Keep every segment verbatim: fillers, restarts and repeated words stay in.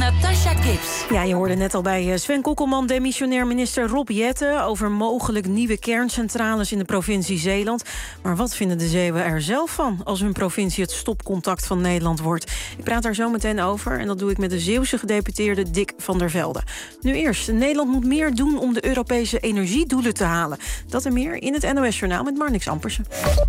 Natasha Gibbs. Ja, je hoorde net al bij Sven Kokkelman, demissionair minister Rob Jetten over mogelijk nieuwe kerncentrales in de provincie Zeeland. Maar wat vinden de Zeeuwen er zelf van als hun provincie het stopcontact van Nederland wordt? Ik praat daar zo meteen over en dat doe ik met de Zeeuwse gedeputeerde Dick van der Velde. Nu eerst, Nederland moet meer doen om de Europese energiedoelen te halen. Dat en meer in het N O S-journaal met Marnix Ampersen.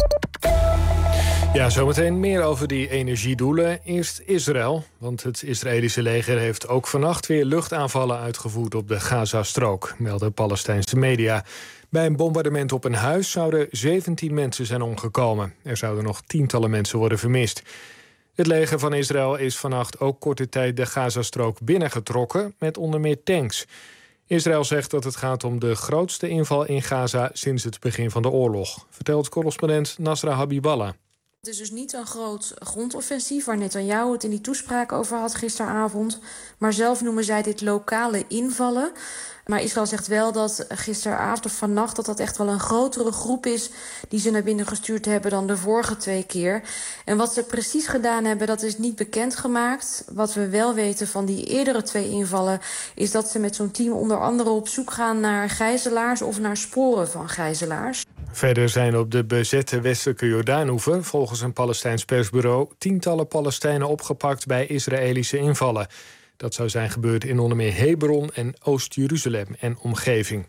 Ja, zometeen meer over die energiedoelen. Eerst Israël, want het Israëlische leger heeft ook vannacht weer luchtaanvallen uitgevoerd op de Gazastrook, melden Palestijnse media. Bij een bombardement op een huis zouden zeventien mensen zijn omgekomen. Er zouden nog tientallen mensen worden vermist. Het leger van Israël is vannacht ook korte tijd de Gazastrook binnengetrokken met onder meer tanks. Israël zegt dat het gaat om de grootste inval in Gaza sinds het begin van de oorlog, vertelt correspondent Nasra Habiballah. Het is dus niet een groot grondoffensief waar Netanyahu het in die toespraak over had gisteravond. Maar zelf noemen zij dit lokale invallen. Maar Israël zegt wel dat gisteravond of vannacht dat dat echt wel een grotere groep is die ze naar binnen gestuurd hebben dan de vorige twee keer. En wat ze precies gedaan hebben, dat is niet bekendgemaakt. Wat we wel weten van die eerdere twee invallen is dat ze met zo'n team onder andere op zoek gaan naar gijzelaars of naar sporen van gijzelaars. Verder zijn op de bezette westelijke Jordaanoever volgens een Palestijns persbureau tientallen Palestijnen opgepakt bij Israëlische invallen. Dat zou zijn gebeurd in onder meer Hebron en Oost-Jeruzalem en omgeving.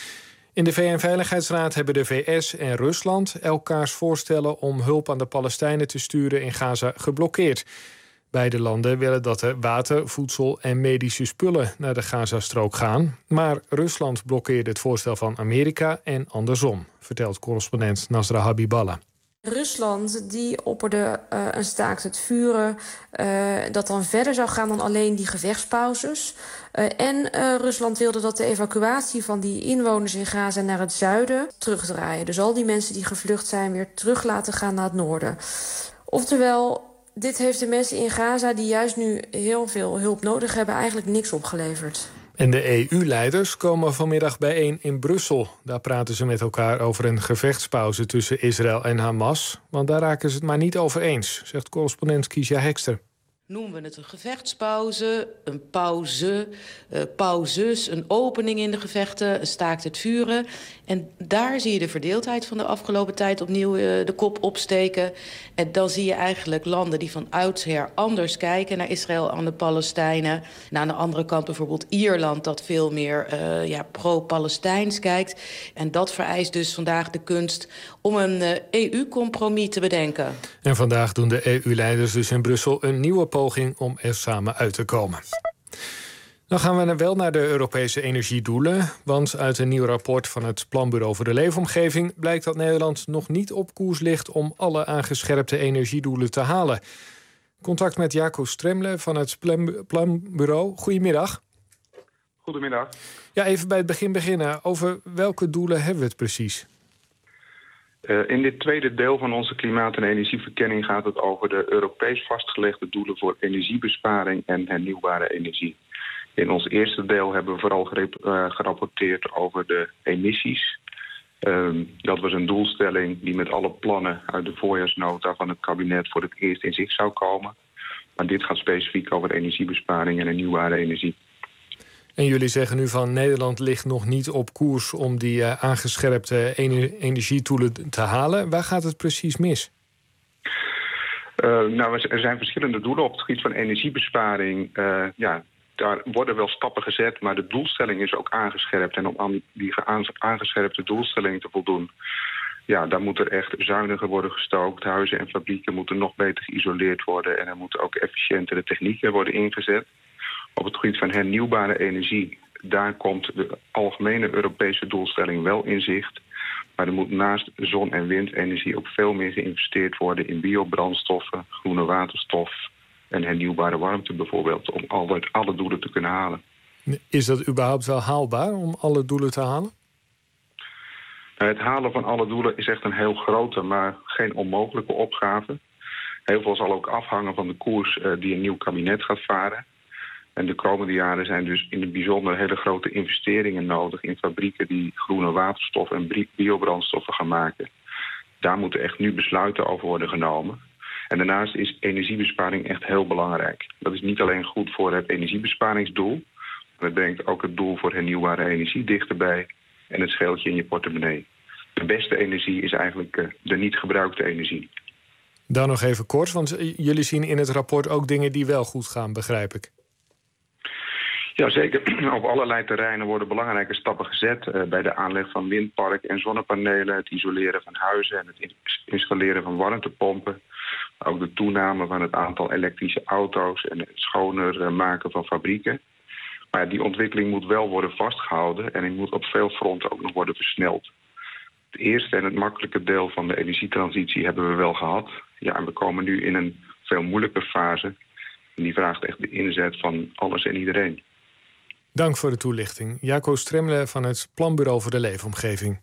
In de V N-veiligheidsraad hebben de V S en Rusland elkaars voorstellen om hulp aan de Palestijnen te sturen in Gaza geblokkeerd. Beide landen willen dat er water, voedsel en medische spullen naar de Gazastrook gaan. Maar Rusland blokkeerde het voorstel van Amerika en andersom, vertelt correspondent Nasra Habiballah. Rusland die opperde uh, een staakt het vuren uh, dat dan verder zou gaan dan alleen die gevechtspauzes. Uh, en uh, Rusland wilde dat de evacuatie van die inwoners in Gaza naar het zuiden terugdraaien. Dus al die mensen die gevlucht zijn weer terug laten gaan naar het noorden. Oftewel, dit heeft de mensen in Gaza die juist nu heel veel hulp nodig hebben eigenlijk niks opgeleverd. En de E U-leiders komen vanmiddag bijeen in Brussel. Daar praten ze met elkaar over een gevechtspauze tussen Israël en Hamas. Want daar raken ze het maar niet over eens, zegt correspondent Kiesja Hekster. Noemen we het een gevechtspauze, een pauze, uh, pauzes, een opening in de gevechten, een staakt het vuren. En daar zie je de verdeeldheid van de afgelopen tijd opnieuw uh, de kop opsteken. En dan zie je eigenlijk landen die van oudsher anders kijken naar Israël en de Palestijnen. En aan de andere kant bijvoorbeeld Ierland dat veel meer uh, ja, pro-Palestijns kijkt. En dat vereist dus vandaag de kunst om een uh, E U-compromis te bedenken. En vandaag doen de E U-leiders dus in Brussel een nieuwe poging om er samen uit te komen. Dan gaan we wel naar de Europese energiedoelen. Want uit een nieuw rapport van het Planbureau voor de Leefomgeving blijkt dat Nederland nog niet op koers ligt om alle aangescherpte energiedoelen te halen. Contact met Jaco Stremle van het Planbureau. Goedemiddag. Goedemiddag. Ja, even bij het begin beginnen. Over welke doelen hebben we het precies? Uh, in dit tweede deel van onze klimaat- en energieverkenning gaat het over de Europees vastgelegde doelen voor energiebesparing en hernieuwbare energie. In ons eerste deel hebben we vooral gerep- uh, gerapporteerd over de emissies. Uh, dat was een doelstelling die met alle plannen uit de voorjaarsnota van het kabinet voor het eerst in zicht zou komen. Maar dit gaat specifiek over energiebesparing en hernieuwbare energie. En jullie zeggen nu van Nederland ligt nog niet op koers om die uh, aangescherpte ener- energiedoelen te halen. Waar gaat het precies mis? Uh, nou, er zijn verschillende doelen op het gebied van energiebesparing. Uh, ja, daar worden wel stappen gezet, maar de doelstelling is ook aangescherpt. En om aan die aangescherpte doelstelling te voldoen, ja, daar moet er echt zuiniger worden gestookt. Huizen en fabrieken moeten nog beter geïsoleerd worden en er moeten ook efficiëntere technieken worden ingezet. Op het gebied van hernieuwbare energie, daar komt de algemene Europese doelstelling wel in zicht. Maar er moet naast zon- en windenergie ook veel meer geïnvesteerd worden in biobrandstoffen, groene waterstof en hernieuwbare warmte bijvoorbeeld, om alle, alle doelen te kunnen halen. Is dat überhaupt wel haalbaar om alle doelen te halen? Het halen van alle doelen is echt een heel grote, maar geen onmogelijke opgave. Heel veel zal ook afhangen van de koers uh, die een nieuw kabinet gaat varen. En de komende jaren zijn dus in het bijzonder hele grote investeringen nodig in fabrieken die groene waterstof en biobrandstoffen gaan maken. Daar moeten echt nu besluiten over worden genomen. En daarnaast is energiebesparing echt heel belangrijk. Dat is niet alleen goed voor het energiebesparingsdoel, maar het brengt ook het doel voor hernieuwbare energie dichterbij en het scheelt je in je portemonnee. De beste energie is eigenlijk uh, de niet gebruikte energie. Dan nog even kort, want jullie zien in het rapport ook dingen die wel goed gaan, begrijp ik. Ja, zeker. Op allerlei terreinen worden belangrijke stappen gezet. Uh, bij de aanleg van windparken en zonnepanelen, het isoleren van huizen en het installeren van warmtepompen. Ook de toename van het aantal elektrische auto's en het schoner uh, maken van fabrieken. Maar die ontwikkeling moet wel worden vastgehouden en die moet op veel fronten ook nog worden versneld. Het eerste en het makkelijke deel van de energietransitie hebben we wel gehad. Ja, en we komen nu in een veel moeilijker fase. En die vraagt echt de inzet van alles en iedereen. Dank voor de toelichting. Jaco Stremle van het Planbureau voor de Leefomgeving.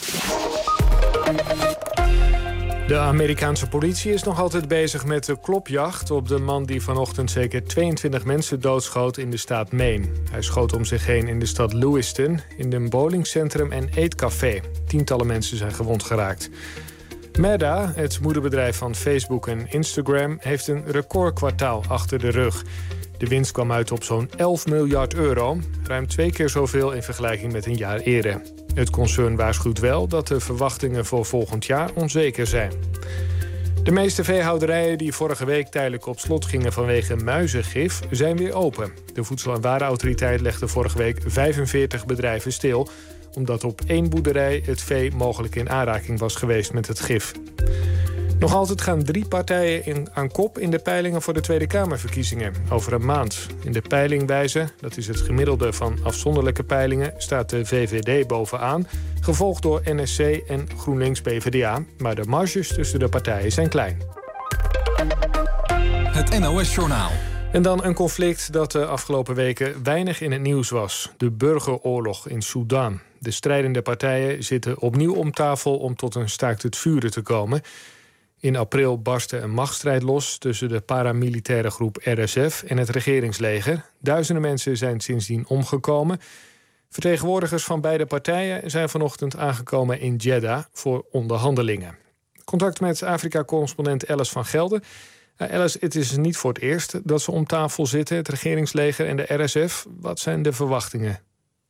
De Amerikaanse politie is nog altijd bezig met de klopjacht op de man die vanochtend zeker tweeëntwintig mensen doodschoot in de staat Maine. Hij schoot om zich heen in de stad Lewiston, in een bowlingcentrum en eetcafé. Tientallen mensen zijn gewond geraakt. Meta, het moederbedrijf van Facebook en Instagram, heeft een recordkwartaal achter de rug. De winst kwam uit op zo'n elf miljard euro, ruim twee keer zoveel in vergelijking met een jaar eerder. Het concern waarschuwt wel dat de verwachtingen voor volgend jaar onzeker zijn. De meeste veehouderijen die vorige week tijdelijk op slot gingen vanwege muizengif zijn weer open. De Voedsel- en Warenautoriteit legde vorige week vijfenveertig bedrijven stil, omdat op één boerderij het vee mogelijk in aanraking was geweest met het gif. Nog altijd gaan drie partijen in, aan kop in de peilingen voor de Tweede Kamerverkiezingen over een maand. In de peilingwijze, dat is het gemiddelde van afzonderlijke peilingen, staat de V V D bovenaan, gevolgd door N S C en GroenLinks P v d A. Maar de marges tussen de partijen zijn klein. Het N O S-journaal. En dan een conflict dat de afgelopen weken weinig in het nieuws was. De burgeroorlog in Sudan. De strijdende partijen zitten opnieuw om tafel om tot een staakt het vuren te komen. In april barstte een machtsstrijd los tussen de paramilitaire groep R S F en het regeringsleger. Duizenden mensen zijn sindsdien omgekomen. Vertegenwoordigers van beide partijen zijn vanochtend aangekomen in Jeddah voor onderhandelingen. Contact met Afrika-correspondent Alice van Gelder. Uh, Alice, het is niet voor het eerst dat ze om tafel zitten, het regeringsleger en de R S F. Wat zijn de verwachtingen?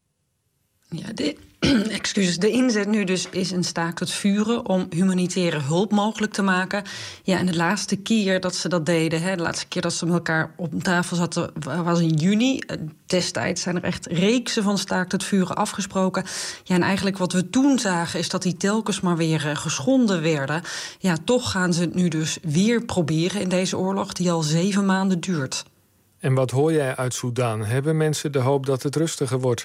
Ja, de, excuses, de inzet nu dus is een staakt het vuren om humanitaire hulp mogelijk te maken. Ja, en de laatste keer dat ze dat deden, hè, de laatste keer dat ze met elkaar op tafel zaten, was in juni. Destijds zijn er echt reeksen van staakt het vuren afgesproken. Ja, en eigenlijk wat we toen zagen is dat die telkens maar weer geschonden werden. Ja, toch gaan ze het nu dus weer proberen in deze oorlog die al zeven maanden duurt. En wat hoor jij uit Sudan? Hebben mensen de hoop dat het rustiger wordt?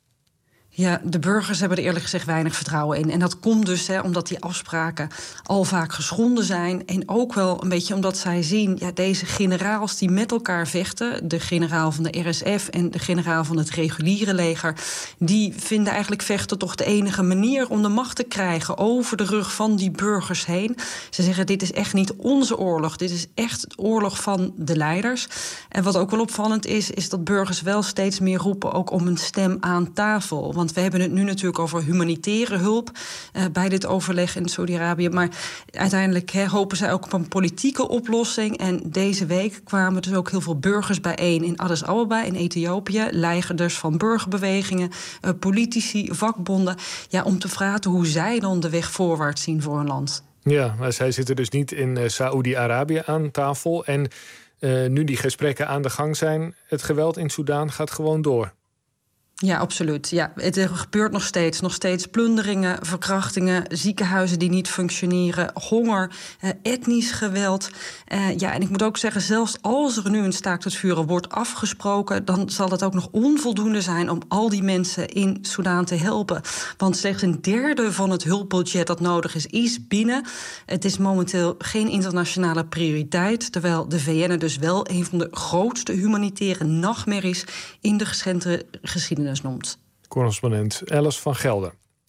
Ja, de burgers hebben er eerlijk gezegd weinig vertrouwen in. En dat komt dus hè, omdat die afspraken al vaak geschonden zijn. En ook wel een beetje omdat zij zien, ja, deze generaals die met elkaar vechten, de generaal van de R S F en de generaal van het reguliere leger, die vinden eigenlijk vechten toch de enige manier om de macht te krijgen over de rug van die burgers heen. Ze zeggen, dit is echt niet onze oorlog. Dit is echt de oorlog van de leiders. En wat ook wel opvallend is, is dat burgers wel steeds meer roepen ook om een stem aan tafel. Want we hebben het nu natuurlijk over humanitaire hulp uh, bij dit overleg in Saudi-Arabië. Maar uiteindelijk he, hopen zij ook op een politieke oplossing. En deze week kwamen dus ook heel veel burgers bijeen in Addis Ababa in Ethiopië. Leiders van burgerbewegingen, uh, politici, vakbonden. Ja, om te vragen hoe zij dan de weg voorwaarts zien voor hun land. Ja, maar zij zitten dus niet in uh, Saoedi-Arabië aan tafel. En uh, nu die gesprekken aan de gang zijn, het geweld in Sudan gaat gewoon door. Ja, absoluut. Ja, het gebeurt nog steeds. Nog steeds plunderingen, verkrachtingen, ziekenhuizen die niet functioneren, honger, eh, etnisch geweld. Uh, ja, en ik moet ook zeggen, zelfs als er nu een staakt het vuren wordt afgesproken, dan zal het ook nog onvoldoende zijn om al die mensen in Soedan te helpen. Want slechts een derde van het hulpbudget dat nodig is, is binnen. Het is momenteel geen internationale prioriteit, terwijl de V N er dus wel een van de grootste humanitaire nachtmerries in de recente geschiedenis noemt. Correspondent Alice van Gelder.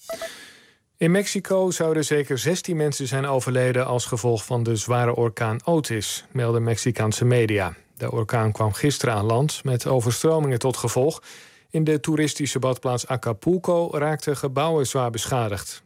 In Mexico zouden zeker zestien mensen zijn overleden als gevolg van de zware orkaan Otis, melden Mexicaanse media. De orkaan kwam gisteren aan land met overstromingen tot gevolg. In de toeristische badplaats Acapulco raakten gebouwen zwaar beschadigd.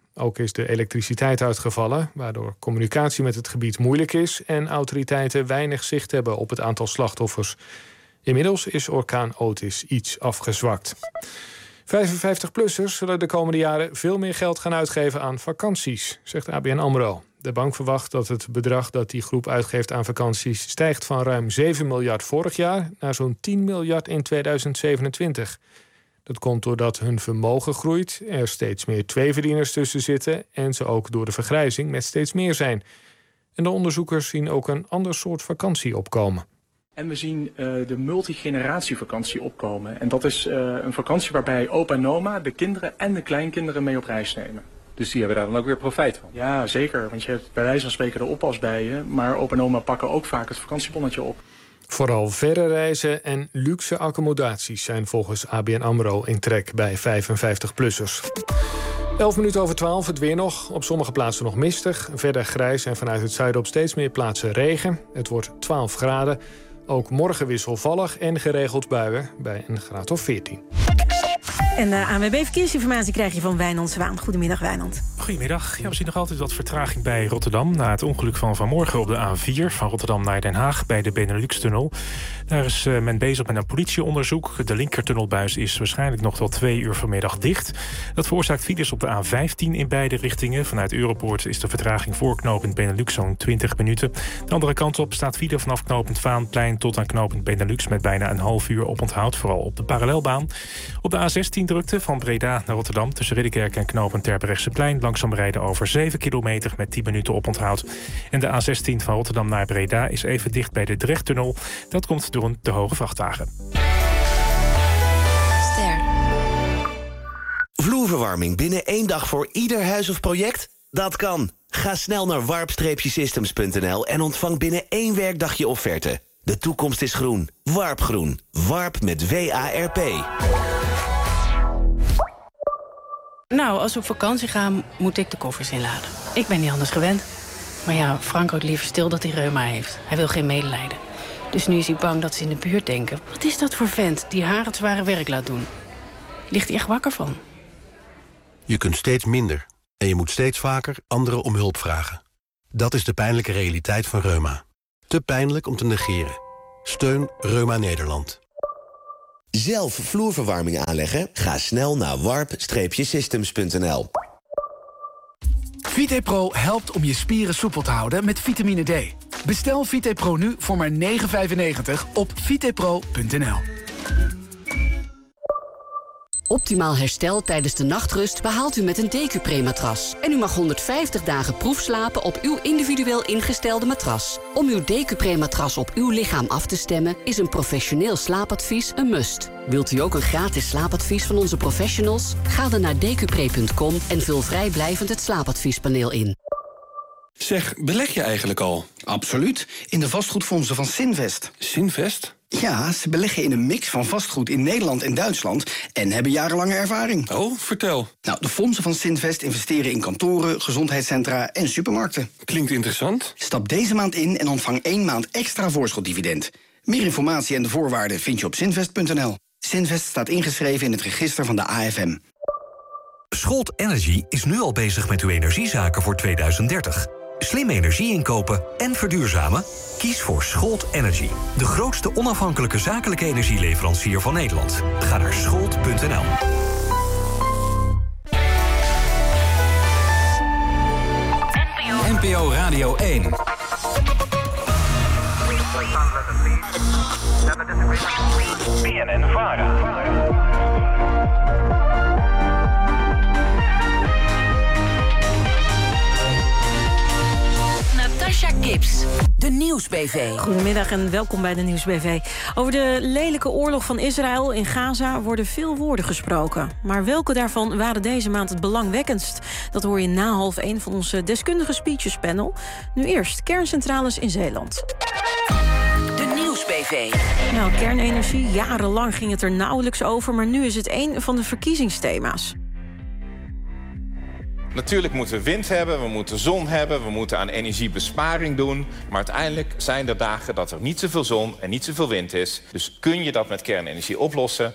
Ook is de elektriciteit uitgevallen, waardoor communicatie met het gebied moeilijk is en autoriteiten weinig zicht hebben op het aantal slachtoffers. Inmiddels is orkaan Otis iets afgezwakt. vijfenvijftig-plussers zullen de komende jaren veel meer geld gaan uitgeven aan vakanties, zegt A B N AMRO. De bank verwacht dat het bedrag dat die groep uitgeeft aan vakanties stijgt van ruim zeven miljard vorig jaar naar zo'n tien miljard in tweeduizend zevenentwintig. Dat komt doordat hun vermogen groeit, er steeds meer tweeverdieners tussen zitten en ze ook door de vergrijzing met steeds meer zijn. En de onderzoekers zien ook een ander soort vakantie opkomen. En we zien uh, de multigeneratievakantie opkomen. En dat is uh, een vakantie waarbij opa en oma de kinderen en de kleinkinderen mee op reis nemen. Dus die hebben daar dan ook weer profijt van? Ja, zeker. Want je hebt bij wijze van spreken de oppas bij je. Maar opa en oma pakken ook vaak het vakantiebonnetje op. Vooral verre reizen en luxe accommodaties zijn volgens A B N AMRO in trek bij vijfenvijftig-plussers. elf minuten over twaalf, het weer nog. Op sommige plaatsen nog mistig. Verder grijs en vanuit het zuiden op steeds meer plaatsen regen. Het wordt twaalf graden. Ook morgen wisselvallig en geregeld buien bij een graad of veertien. En de A N W B Verkeersinformatie krijg je van Wijnand Zwaan. Goedemiddag, Wijnand. Goedemiddag. Ja, we zien nog altijd wat vertraging bij Rotterdam na het ongeluk van vanmorgen op de A vier van Rotterdam naar Den Haag bij de Benelux-tunnel. Daar is uh, men bezig met een politieonderzoek. De linkertunnelbuis is waarschijnlijk nog tot twee uur vanmiddag dicht. Dat veroorzaakt files op de A vijftien in beide richtingen. Vanuit Europoort is de vertraging voor knooppunt Benelux zo'n twintig minuten. De andere kant op staat file vanaf knooppunt Vaanplein tot aan knooppunt Benelux met bijna een half uur op onthoud, vooral op de parallelbaan. Op de A zestien drukte van Breda naar Rotterdam tussen Ridderkerk en knooppunt Terbrechtseplein. Langzaam rijden over zeven kilometer met tien minuten op onthoud. En de A zestien van Rotterdam naar Breda is even dicht bij de Drechttunnel. Dat komt door een te hoge vrachtwagen. Ster. Vloerverwarming binnen één dag voor ieder huis of project? Dat kan. Ga snel naar warp systems punt n l en ontvang binnen één werkdag je offerte. De toekomst is groen. Warp Groen. Warp met W A R P. Nou, als we op vakantie gaan, moet ik de koffers inladen. Ik ben niet anders gewend. Maar ja, Frank houdt liever stil dat hij reuma heeft. Hij wil geen medelijden. Dus nu is hij bang dat ze in de buurt denken... wat is dat voor vent die haar het zware werk laat doen? Ligt hij echt wakker van? Je kunt steeds minder. En je moet steeds vaker anderen om hulp vragen. Dat is de pijnlijke realiteit van reuma. Te pijnlijk om te negeren. Steun Reuma Nederland. Zelf vloerverwarming aanleggen? Ga snel naar warp systems punt n l. VitePro helpt om je spieren soepel te houden met vitamine D. Bestel VitePro nu voor maar negen vijfennegentig op vitepro punt n l. Optimaal herstel tijdens de nachtrust behaalt u met een Decupre-matras. En u mag honderdvijftig dagen proefslapen op uw individueel ingestelde matras. Om uw Decupre-matras op uw lichaam af te stemmen... is een professioneel slaapadvies een must. Wilt u ook een gratis slaapadvies van onze professionals? Ga dan naar decupre punt com en vul vrijblijvend het slaapadviespaneel in. Zeg, beleg je eigenlijk al? Absoluut. In de vastgoedfondsen van Sinvest. Sinvest? Ja, ze beleggen in een mix van vastgoed in Nederland en Duitsland... en hebben jarenlange ervaring. Oh, vertel. Nou, de fondsen van Sinvest investeren in kantoren, gezondheidscentra en supermarkten. Klinkt interessant. Stap deze maand in en ontvang één maand extra voorschotdividend. Meer informatie en de voorwaarden vind je op sinvest punt n l. Sinvest staat ingeschreven in het register van de A F M. Scholt Energy is nu al bezig met uw energiezaken voor tweeduizend dertig. Slim energie inkopen en verduurzamen? Kies voor Scholt Energy. De grootste onafhankelijke zakelijke energieleverancier van Nederland. Ga naar scholt punt n l. N P O Radio één. B N N Vara. Natasha Gibbs, de Nieuws-B V. Goedemiddag en welkom bij de Nieuws-B V. Over de lelijke oorlog van Israël in Gaza worden veel woorden gesproken. Maar welke daarvan waren deze maand het belangwekkendst? Dat hoor je na half één van onze deskundige speechespanel. Nu eerst kerncentrales in Zeeland. De Nieuws-B V. Nou, kernenergie, jarenlang ging het er nauwelijks over... maar nu is het een van de verkiezingsthema's. Natuurlijk moeten we wind hebben, we moeten zon hebben... we moeten aan energiebesparing doen. Maar uiteindelijk zijn er dagen dat er niet zoveel zon en niet zoveel wind is. Dus kun je dat met kernenergie oplossen?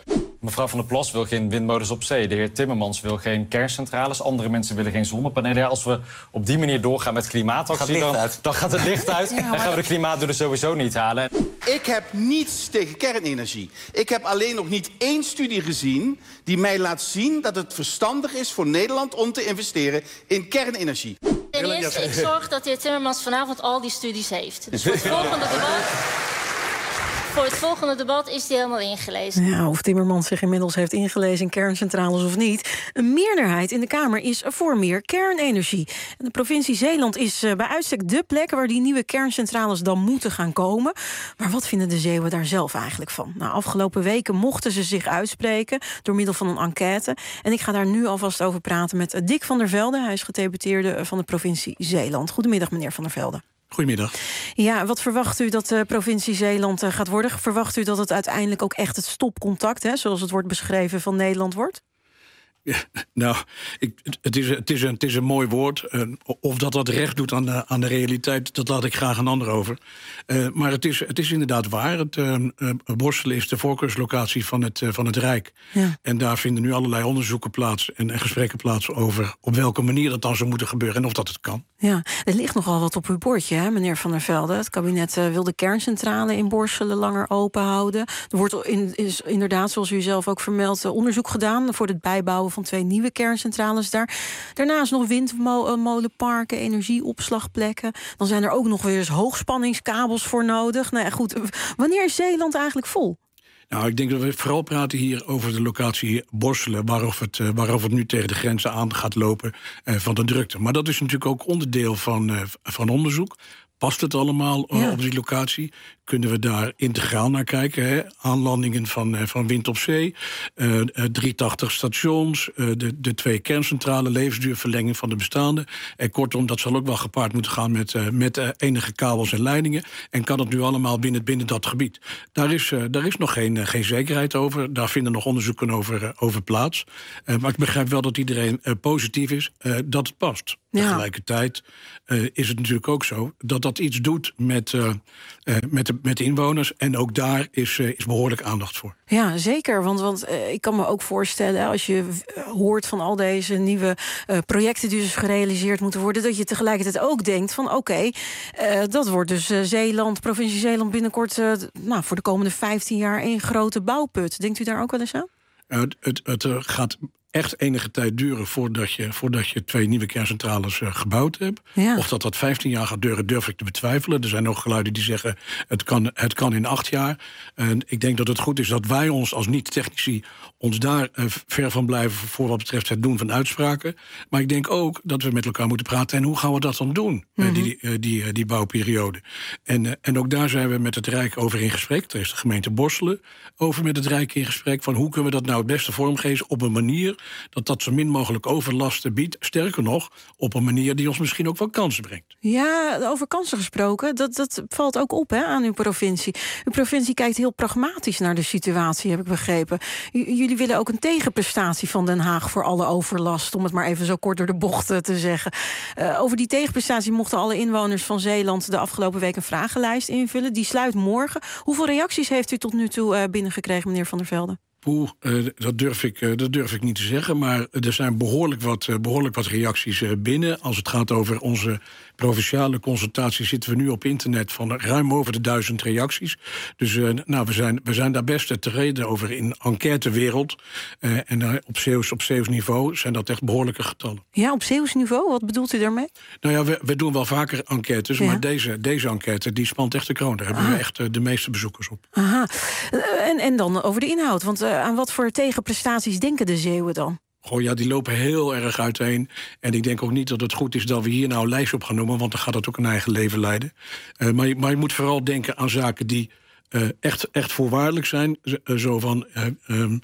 Mevrouw Van der Plas wil geen windmolens op zee. De heer Timmermans wil geen kerncentrales. Andere mensen willen geen zonnepanelen. Ja, als we op die manier doorgaan met klimaatactie, dan, dan gaat het licht uit. Ja, maar... Dan gaan we de klimaatdoelen sowieso niet halen. Ik heb niets tegen kernenergie. Ik heb alleen nog niet één studie gezien die mij laat zien dat het verstandig is voor Nederland om te investeren in kernenergie. Ten eerste, ik zorg dat de heer Timmermans vanavond al die studies heeft. Dus voor het volgende debat... Voor het volgende debat is die helemaal ingelezen. Ja, of Timmermans zich inmiddels heeft ingelezen in kerncentrales of niet. Een meerderheid in de Kamer is voor meer kernenergie. En de provincie Zeeland is bij uitstek dé plek waar die nieuwe kerncentrales dan moeten gaan komen. Maar wat vinden de Zeeuwen daar zelf eigenlijk van? Nou, afgelopen weken mochten ze zich uitspreken door middel van een enquête. En ik ga daar nu alvast over praten met Dick van der Velde. Hij is gedeputeerde van de provincie Zeeland. Goedemiddag, meneer Van der Velde. Goedemiddag. Ja, wat verwacht u dat de provincie Zeeland gaat worden? Verwacht u dat het uiteindelijk ook echt het stopcontact, hè, zoals het wordt beschreven, van Nederland wordt? Ja, nou, ik, het, is, het, is een, het is een mooi woord. Uh, of dat dat recht doet aan de, aan de realiteit, dat laat ik graag een ander over. Uh, maar het is, het is inderdaad waar. Het, uh, uh, Borselen is de voorkeurslocatie van het, uh, van het Rijk. Ja. En daar vinden nu allerlei onderzoeken plaats en, en gesprekken plaats over op welke manier dat dan zou moeten gebeuren en of dat het kan. Ja, er ligt nogal wat op uw bordje, hè, meneer Van der Velde. Het kabinet uh, wil de kerncentrale in Borselen langer open houden. Er wordt in, is inderdaad, zoals u zelf ook vermeldt, onderzoek gedaan voor het bijbouwen van twee nieuwe kerncentrales daar. Daarnaast nog windmolenparken, energieopslagplekken. Dan zijn er ook nog weer eens hoogspanningskabels voor nodig. Nou ja, goed, wanneer is Zeeland eigenlijk vol? Nou, ik denk dat we vooral praten hier over de locatie Borselen, waarof het, uh, waarof het nu tegen de grenzen aan gaat lopen uh, van de drukte. Maar dat is natuurlijk ook onderdeel van, uh, van onderzoek. Past het allemaal uh, ja. op die locatie? Kunnen we daar integraal naar kijken? Hè? Aanlandingen van, uh, van wind op zee, uh, uh, driehonderdtachtig stations, uh, de, de twee kerncentrale, levensduurverlenging van de bestaande. En kortom, dat zal ook wel gepaard moeten gaan met, uh, met uh, enige kabels en leidingen. En kan het nu allemaal binnen, binnen dat gebied? Daar is, uh, daar is nog geen, uh, geen zekerheid over. Daar vinden nog onderzoeken over, uh, over plaats. Uh, maar ik begrijp wel dat iedereen uh, positief is uh, dat het past. Ja. Tegelijkertijd uh, is het natuurlijk ook zo dat dat iets doet met, uh, uh, met, de, met de inwoners. En ook daar is, uh, is behoorlijk aandacht voor. Ja, zeker. Want, want uh, ik kan me ook voorstellen, als je hoort van al deze nieuwe uh, projecten die dus gerealiseerd moeten worden, dat je tegelijkertijd ook denkt van oké, okay, uh, dat wordt dus uh, Zeeland, provincie Zeeland binnenkort uh, nou, voor de komende vijftien jaar één grote bouwput. Denkt u daar ook wel eens aan? Uh, het, het, het uh, gaat echt enige tijd duren voordat je, voordat je twee nieuwe kerncentrales uh, gebouwd hebt. Ja. Of dat dat vijftien jaar gaat duren, durf ik te betwijfelen. Er zijn ook geluiden die zeggen, het kan, het kan in acht jaar. En ik denk dat het goed is dat wij ons als niet-technici ons daar uh, ver van blijven voor wat betreft het doen van uitspraken. Maar ik denk ook dat we met elkaar moeten praten. En hoe gaan we dat dan doen, mm-hmm. uh, die, uh, die, uh, die bouwperiode? En, uh, en ook daar zijn we met het Rijk over in gesprek. Er is de gemeente Borselen over met het Rijk in gesprek van hoe kunnen we dat nou het beste vormgeven op een manier dat dat zo min mogelijk overlasten biedt. Sterker nog, op een manier die ons misschien ook wel kansen brengt. Ja, over kansen gesproken, dat, dat valt ook op hè, aan uw provincie. Uw provincie kijkt heel pragmatisch naar de situatie, heb ik begrepen. J- jullie willen ook een tegenprestatie van Den Haag voor alle overlast, om het maar even zo kort door de bocht te zeggen. Uh, over die tegenprestatie mochten alle inwoners van Zeeland de afgelopen week een vragenlijst invullen. Die sluit morgen. Hoeveel reacties heeft u tot nu toe uh, binnengekregen, meneer Van der Velde? Poeh, uh, dat, durf ik, uh, dat durf ik niet te zeggen. Maar er zijn behoorlijk wat, uh, behoorlijk wat reacties uh, binnen. Als het gaat over onze provinciale consultatie zitten we nu op internet van ruim over de duizend reacties. Dus uh, nou, we, zijn, we zijn daar best tevreden over in enquêtewereld. Uh, en uh, op Zeeuws, op Zeeuws niveau zijn dat echt behoorlijke getallen. Ja, op Zeeuws niveau? Wat bedoelt u daarmee? Nou ja, we, we doen wel vaker enquêtes, ja. maar deze, deze enquête die spant echt de kroon. Daar hebben Aha. we echt uh, de meeste bezoekers op. Aha. Uh, en, en dan over de inhoud, want uh, aan wat voor tegenprestaties denken de Zeeuwen dan? Goh, ja, die lopen heel erg uiteen. En ik denk ook niet dat het goed is dat we hier nou een lijst op gaan noemen, want dan gaat het ook een eigen leven leiden. Uh, maar, je, maar je moet vooral denken aan zaken die uh, echt, echt voorwaardelijk zijn. Z- uh, zo van, uh, um,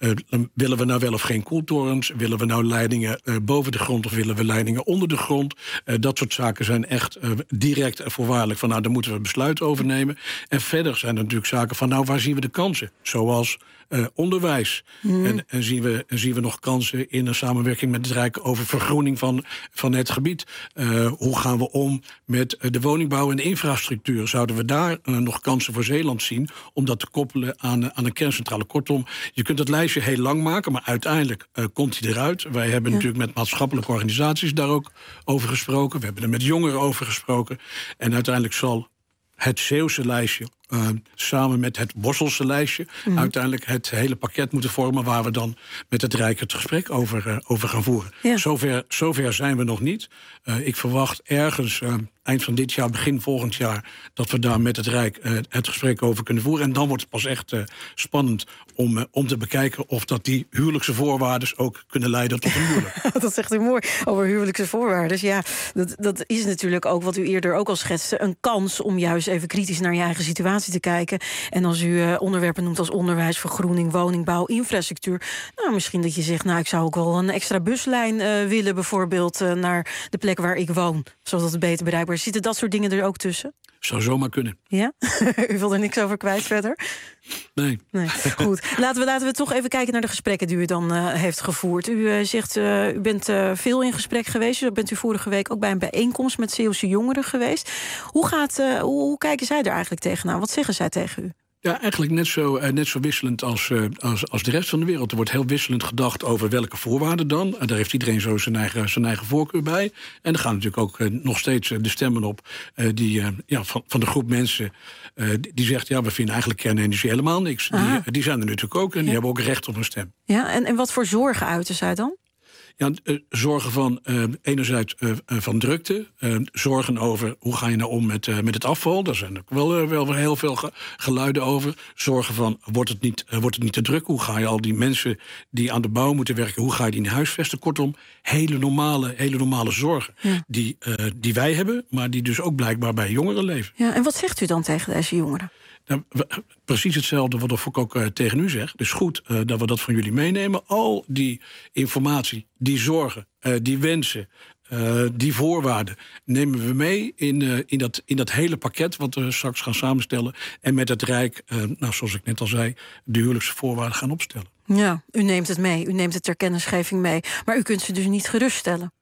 Uh, willen we nou wel of geen koeltorens? Willen we nou leidingen uh, boven de grond of willen we leidingen onder de grond? Uh, dat soort zaken zijn echt uh, direct en voorwaardelijk van nou, daar moeten we besluit over nemen. En verder zijn er natuurlijk zaken van nou, waar zien we de kansen? Zoals uh, onderwijs. Mm. En, en, zien we, en zien we nog kansen in een samenwerking met het Rijk over vergroening van, van het gebied? Uh, hoe gaan we om met uh, de woningbouw en de infrastructuur? Zouden we daar uh, nog kansen voor Zeeland zien om dat te koppelen aan, uh, aan een kerncentrale? Kortom, je kunt het lijstje heel lang maken, maar uiteindelijk uh, komt hij eruit. Wij hebben ja. natuurlijk met maatschappelijke organisaties daar ook over gesproken. We hebben er met jongeren over gesproken. En uiteindelijk zal het Zeeuwse lijstje Uh, samen met het Bosselse lijstje mm. uiteindelijk het hele pakket moeten vormen waar we dan met het Rijk het gesprek over, uh, over gaan voeren. Ja. Zover, zover zijn we nog niet. Uh, ik verwacht ergens uh, eind van dit jaar, begin volgend jaar, dat we daar met het Rijk uh, het gesprek over kunnen voeren. En dan wordt het pas echt uh, spannend om, uh, om te bekijken of dat die huwelijkse voorwaarden ook kunnen leiden tot een huwelijk. Dat zegt u mooi over huwelijkse voorwaarden. Ja, dat, dat is natuurlijk ook wat u eerder ook al schetste, een kans om juist even kritisch naar je eigen situatie te kijken. En als u uh, onderwerpen noemt als onderwijs, vergroening, woningbouw, infrastructuur, nou, misschien dat je zegt, nou, ik zou ook wel een extra buslijn uh, willen, bijvoorbeeld uh, naar de plek waar ik woon, zodat het beter bereikbaar is. Zitten dat soort dingen er ook tussen? Zou zomaar kunnen. Ja? U wil er niks over kwijt verder? Nee. nee. Goed. Laten we, laten we toch even kijken naar de gesprekken die u dan uh, heeft gevoerd. U uh, zegt, uh, u bent uh, veel in gesprek geweest. Dus bent u vorige week ook bij een bijeenkomst met Zeeuwse jongeren geweest. Hoe, gaat, uh, hoe, hoe kijken zij er eigenlijk tegenaan? Wat zeggen zij tegen u? Ja, eigenlijk net zo, uh, net zo wisselend als, uh, als, als de rest van de wereld. Er wordt heel wisselend gedacht over welke voorwaarden dan. En daar heeft iedereen zo zijn eigen, zijn eigen voorkeur bij. En er gaan natuurlijk ook uh, nog steeds uh, de stemmen op uh, die, uh, ja, van, van de groep mensen uh, die, die zegt, ja, we vinden eigenlijk kernenergie helemaal niks. Die, uh, die zijn er natuurlijk ook en die ja. hebben ook recht op een stem. Ja, en, en wat voor zorgen uiten zij dan? Ja, uh, zorgen van uh, enerzijds uh, uh, van drukte. Uh, zorgen over hoe ga je nou om met, uh, met het afval. Daar zijn ook wel, uh, wel heel veel ge- geluiden over. Zorgen van, wordt het, niet, uh, wordt het niet te druk? Hoe ga je al die mensen die aan de bouw moeten werken, hoe ga je die in huisvesten? Kortom, hele normale, hele normale zorgen ja. die, uh, die wij hebben, maar die dus ook blijkbaar bij jongeren leven. Ja, en wat zegt u dan tegen deze jongeren? Nou, precies hetzelfde wat ik ook uh, tegen u zeg. Het is goed uh, dat we dat van jullie meenemen. Al die informatie, die zorgen, uh, die wensen, uh, die voorwaarden nemen we mee in, uh, in, dat, in dat hele pakket wat we straks gaan samenstellen. En met het Rijk, uh, nou, zoals ik net al zei, de huwelijkse voorwaarden gaan opstellen. Ja, u neemt het mee. U neemt het ter kennisgeving mee. Maar u kunt ze dus niet geruststellen.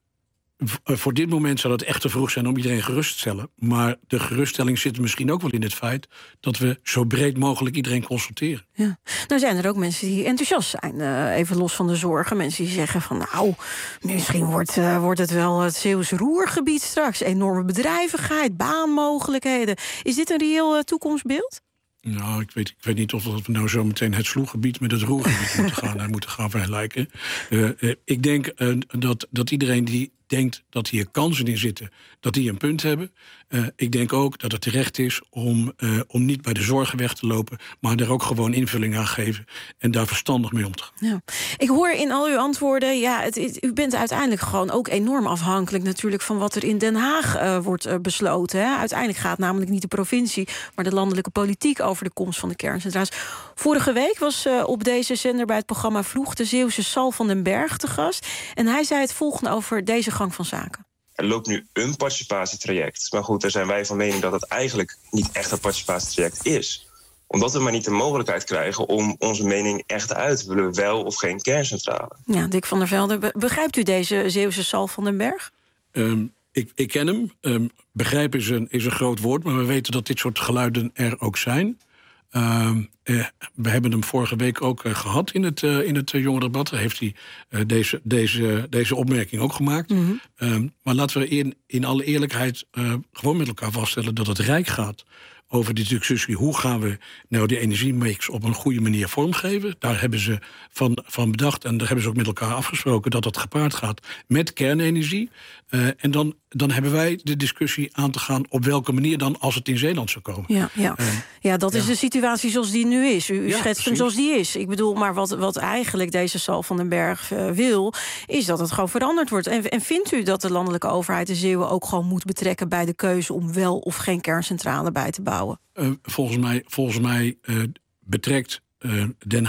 Voor dit moment zou het echt te vroeg zijn om iedereen gerust te stellen. Maar de geruststelling zit misschien ook wel in het feit dat we zo breed mogelijk iedereen consulteren. Ja. Nou zijn er ook mensen die enthousiast zijn, uh, even los van de zorgen. Mensen die zeggen van nou, misschien wordt, uh, wordt het wel het Zeeuwse Roergebied straks. Enorme bedrijvigheid, baanmogelijkheden. Is dit een reëel uh, toekomstbeeld? Nou, ik weet, ik weet niet of we nou zo meteen het Sloeggebied met het Roergebied moeten gaan, uh, moeten gaan vergelijken. Uh, uh, ik denk uh, dat, dat iedereen die denkt dat hier kansen in zitten, dat die een punt hebben. Uh, ik denk ook dat het terecht is om, uh, om niet bij de zorgen weg te lopen, maar daar ook gewoon invulling aan geven en daar verstandig mee om te gaan. Ja. Ik hoor in al uw antwoorden, ja, het, het, u bent uiteindelijk gewoon ook enorm afhankelijk natuurlijk van wat er in Den Haag uh, wordt uh, besloten. Hè. Uiteindelijk gaat namelijk niet de provincie, maar de landelijke politiek over de komst van de kerncentrales. Vorige week was uh, op deze zender bij het programma Vroeg de Zeeuwse Sal van den Berg te gast. En hij zei het volgende over deze gang van zaken. Er loopt nu een participatietraject. Maar goed, daar zijn wij van mening dat het eigenlijk niet echt een participatietraject is. Omdat we maar niet de mogelijkheid krijgen om onze mening echt te uiten. Willen we wel of geen kerncentrale? Ja, Dick van der Velde, begrijpt u deze Zeeuwse Sal van den Berg? Um, ik, ik ken hem. Um, begrijp is een, is een groot woord, maar we weten dat dit soort geluiden er ook zijn. Uh, uh, we hebben hem vorige week ook uh, gehad in het, uh, in het uh, jongerendebat. Daar heeft hij uh, deze, deze, deze opmerking ook gemaakt. Mm-hmm. Uh, maar laten we in, in alle eerlijkheid uh, gewoon met elkaar vaststellen dat het Rijk gaat over die discussie. Hoe gaan we nou die energiemix op een goede manier vormgeven? Daar hebben ze van, van bedacht en daar hebben ze ook met elkaar afgesproken dat dat gepaard gaat met kernenergie. Uh, en dan, dan hebben wij de discussie aan te gaan op welke manier dan als het in Zeeland zou komen. Ja, ja. Uh, ja dat is ja. de situatie zoals die nu is. U, u ja, schetst precies. hem zoals die is. Ik bedoel, maar wat, wat eigenlijk deze Sal van den Berg uh, wil, is dat het gewoon veranderd wordt. En, en vindt u dat de landelijke overheid de Zeeuwen ook gewoon moet betrekken bij de keuze om wel of geen kerncentrale bij te bouwen? Uh, volgens mij, volgens mij uh, betrekt uh, Den Haag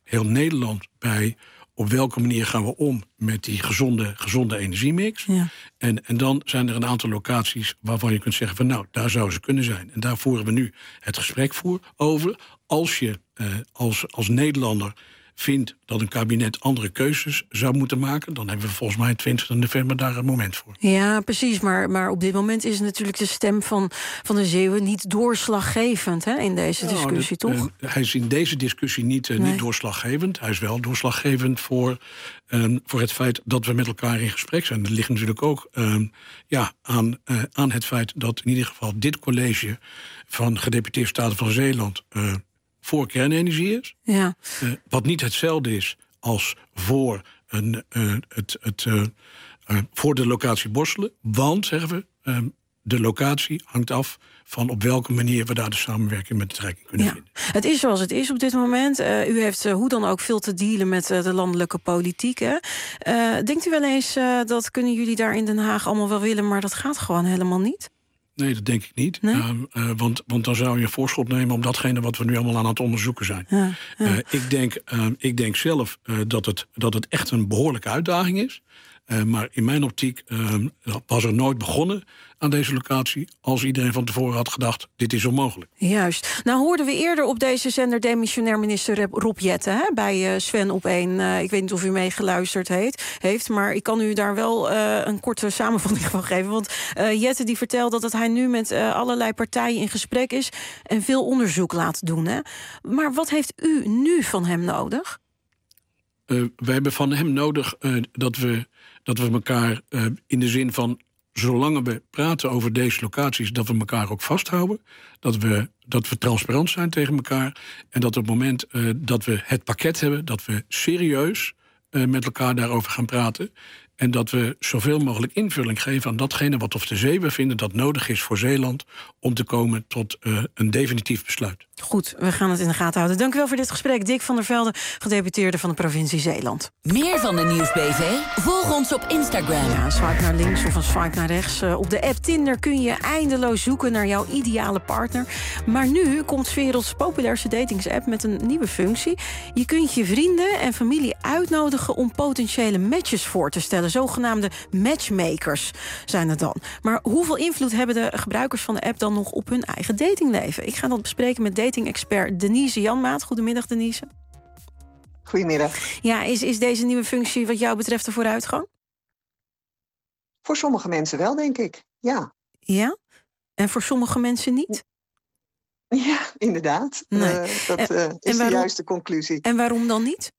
heel Nederland bij op welke manier gaan we om met die gezonde, gezonde energiemix. Ja. En, en dan zijn er een aantal locaties waarvan je kunt zeggen van nou, daar zouden ze kunnen zijn. En daar voeren we nu het gesprek voor over. Als je uh, als, als Nederlander vindt dat een kabinet andere keuzes zou moeten maken, dan hebben we volgens mij twintig november daar een moment voor. Ja, precies. Maar, maar op dit moment is natuurlijk de stem van, van de Zeeuwen niet doorslaggevend, hè, in deze Nou, discussie, de, toch? Uh, hij is in deze discussie niet, uh, Nee. niet doorslaggevend. Hij is wel doorslaggevend voor, um, voor het feit dat we met elkaar in gesprek zijn. Dat ligt natuurlijk ook um, ja, aan, uh, aan het feit dat in ieder geval dit college van gedeputeerde Staten van Zeeland Uh, voor kernenergie is. Ja. Uh, wat niet hetzelfde is als voor, een, uh, het, het, uh, uh, voor de locatie Borselen. Want, zeggen we, uh, de locatie hangt af van op welke manier we daar de samenwerking met de Rijk kunnen Ja. vinden. Het is zoals het is op dit moment. Uh, u heeft uh, hoe dan ook veel te dealen met uh, de landelijke politiek. Hè? Uh, denkt u wel eens, uh, dat kunnen jullie daar in Den Haag allemaal wel willen, maar dat gaat gewoon helemaal niet? Nee, dat denk ik niet. Nee? Uh, uh, want, want dan zou je een voorschot nemen om datgene wat we nu allemaal aan het onderzoeken zijn. Ja, ja. Uh, ik, denk, uh, ik denk zelf uh, dat, het, dat het echt een behoorlijke uitdaging is. Uh, maar in mijn optiek uh, was er nooit begonnen aan deze locatie als iedereen van tevoren had gedacht, dit is onmogelijk. Juist. Nou hoorden we eerder op deze zender demissionair minister Rob Jetten, hè, bij uh, Sven op één. Uh, ik weet niet of u meegeluisterd heeft, heeft, maar ik kan u daar wel uh, een korte samenvatting van geven. Want uh, Jetten die vertelt dat hij nu met uh, allerlei partijen in gesprek is en veel onderzoek laat doen. Hè. Maar wat heeft u nu van hem nodig? Uh, wij hebben van hem nodig uh, dat, we, dat we elkaar uh, in de zin van, zolang we praten over deze locaties, dat we elkaar ook vasthouden. Dat we, dat we transparant zijn tegen elkaar. En dat op het moment uh, dat we het pakket hebben, dat we serieus uh, met elkaar daarover gaan praten. En dat we zoveel mogelijk invulling geven aan datgene wat of de Zeeuwen vinden dat nodig is voor Zeeland om te komen tot uh, een definitief besluit. Goed, we gaan het in de gaten houden. Dank u wel voor dit gesprek. Dick van der Velde, gedeputeerde van de provincie Zeeland. Meer van de Nieuwsbv? Volg ons op Instagram. Ja, een swipe naar links of een swipe naar rechts. Uh, op de app Tinder kun je eindeloos zoeken naar jouw ideale partner. Maar nu komt 's werelds populairste datingsapp met een nieuwe functie. Je kunt je vrienden en familie uitnodigen om potentiële matches voor te stellen. Zogenaamde matchmakers zijn het dan. Maar hoeveel invloed hebben de gebruikers van de app dan nog op hun eigen datingleven? Ik ga dat bespreken met dating-expert Denise Janmaat. Goedemiddag, Denise. Goedemiddag. Ja, is, is deze nieuwe functie wat jou betreft de vooruitgang? Voor sommige mensen wel, denk ik. Ja. Ja? En voor sommige mensen niet? Ja, inderdaad. Nee. Uh, dat uh, en, is en de juiste conclusie. En waarom dan niet?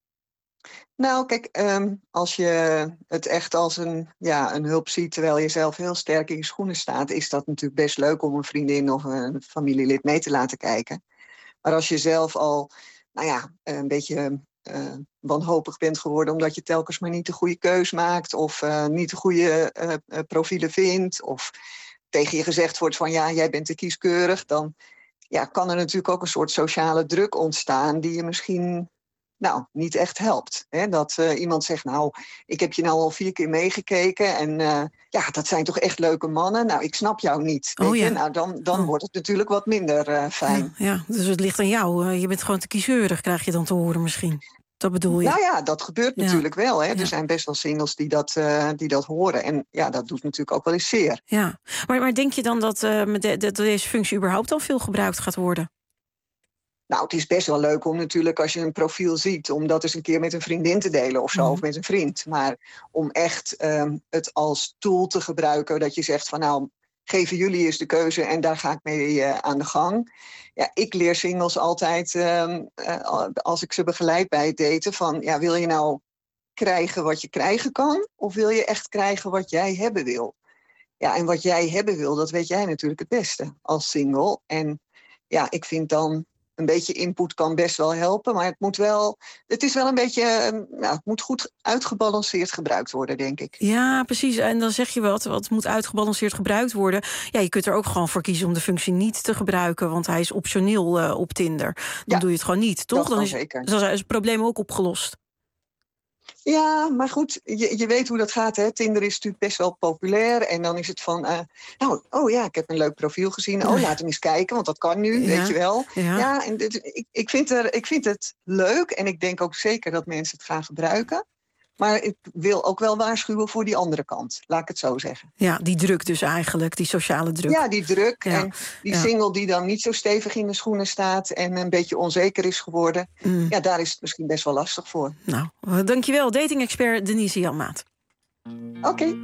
Nou, kijk, um, als je het echt als een, ja, een hulp ziet terwijl je zelf heel sterk in je schoenen staat, is dat natuurlijk best leuk om een vriendin of een familielid mee te laten kijken. Maar als je zelf al, nou ja, een beetje uh, wanhopig bent geworden omdat je telkens maar niet de goede keus maakt of uh, niet de goede uh, uh, profielen vindt of tegen je gezegd wordt van ja, jij bent te kieskeurig, dan ja, kan er natuurlijk ook een soort sociale druk ontstaan die je misschien nou, niet echt helpt. Hè? Dat uh, iemand zegt, nou, ik heb je nou al vier keer meegekeken en uh, ja, dat zijn toch echt leuke mannen. Nou, ik snap jou niet. Oh, weet ja. je? Nou, dan, dan oh. wordt het natuurlijk wat minder uh, fijn. Ja, ja, dus het ligt aan jou. Uh, je bent gewoon te kieskeurig, krijg je dan te horen misschien. Dat bedoel je? Nou ja, dat gebeurt ja. natuurlijk wel. Hè? Ja. Er zijn best wel singles die dat, uh, die dat horen. En ja, dat doet natuurlijk ook wel eens zeer. Ja, maar, maar denk je dan dat uh, met de, de, deze functie überhaupt al veel gebruikt gaat worden? Nou, het is best wel leuk om natuurlijk als je een profiel ziet, om dat eens een keer met een vriendin te delen of zo, mm. of met een vriend. Maar om echt um, het als tool te gebruiken, dat je zegt van nou, geven jullie eens de keuze en daar ga ik mee uh, aan de gang. Ja, ik leer singles altijd, um, uh, als ik ze begeleid bij het daten, van ja, wil je nou krijgen wat je krijgen kan, of wil je echt krijgen wat jij hebben wil? Ja, en wat jij hebben wil, dat weet jij natuurlijk het beste als single. En ja, ik vind dan een beetje input kan best wel helpen, maar het moet wel, het is wel een beetje, nou, het moet goed uitgebalanceerd gebruikt worden, denk ik. Ja, precies. En dan zeg je wel, het moet uitgebalanceerd gebruikt worden. Ja, je kunt er ook gewoon voor kiezen om de functie niet te gebruiken, want hij is optioneel uh, op Tinder. Dan ja, doe je het gewoon niet, toch? Dan is, zeker. dan is het probleem ook opgelost. Ja, maar goed, je, je weet hoe dat gaat. Hè? Tinder is natuurlijk best wel populair. En dan is het van, uh, nou, oh ja, ik heb een leuk profiel gezien. Oh, laat hem eens kijken, want dat kan nu, ja. weet je wel. Ja, ja en dit, ik, ik, vind er, ik vind het leuk. En ik denk ook zeker dat mensen het gaan gebruiken. Maar ik wil ook wel waarschuwen voor die andere kant. Laat ik het zo zeggen. Ja, die druk dus eigenlijk, die sociale druk. Ja, die druk. Ja. En die ja. single die dan niet zo stevig in de schoenen staat... en een beetje onzeker is geworden. Mm. Ja, daar is het misschien best wel lastig voor. Nou, dankjewel. Dating-expert Denise Janmaat. Oké. Okay.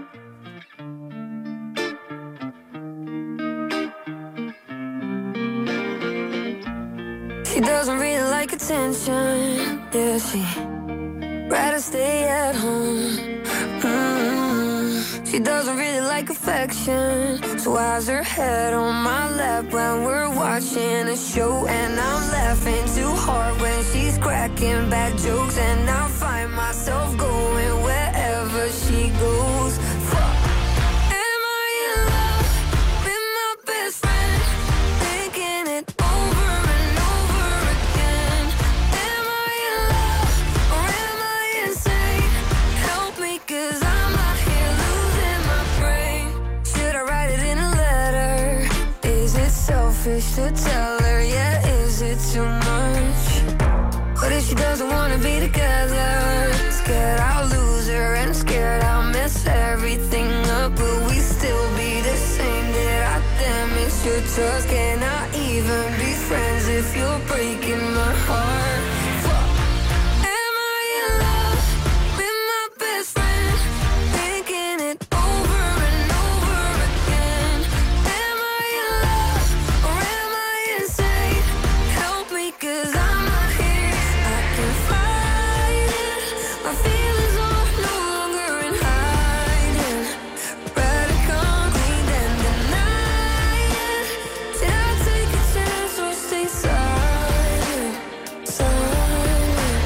She doesn't really like attention. Yeah, she... rather stay at home. Mm-hmm. She doesn't really like affection, so has her head on my lap when we're watching a show. And I'm laughing too hard when she's cracking bad jokes. And I find myself going wherever she goes. Am I in love with my best friend? Thinking it over and over again. Am I in love or am I insane? Help me, 'cause I'm out here losing my brain. Should I write it in a letter? Is it selfish to tell her? Yeah, is it too much? What if she doesn't wanna be together? Scared I'll lose her and scared I'll mess everything up. Will we still be the same? Did I damage your trust? Can I even be friends if you're breaking my heart? Am I in love with my best friend? Thinking it over and over again. Am I in love or am I insane? Help me, 'cause I'm not here. I can fight it. My feelings are no longer in hiding. Rather come clean than deny it. Should I take a chance or stay silent? Silent.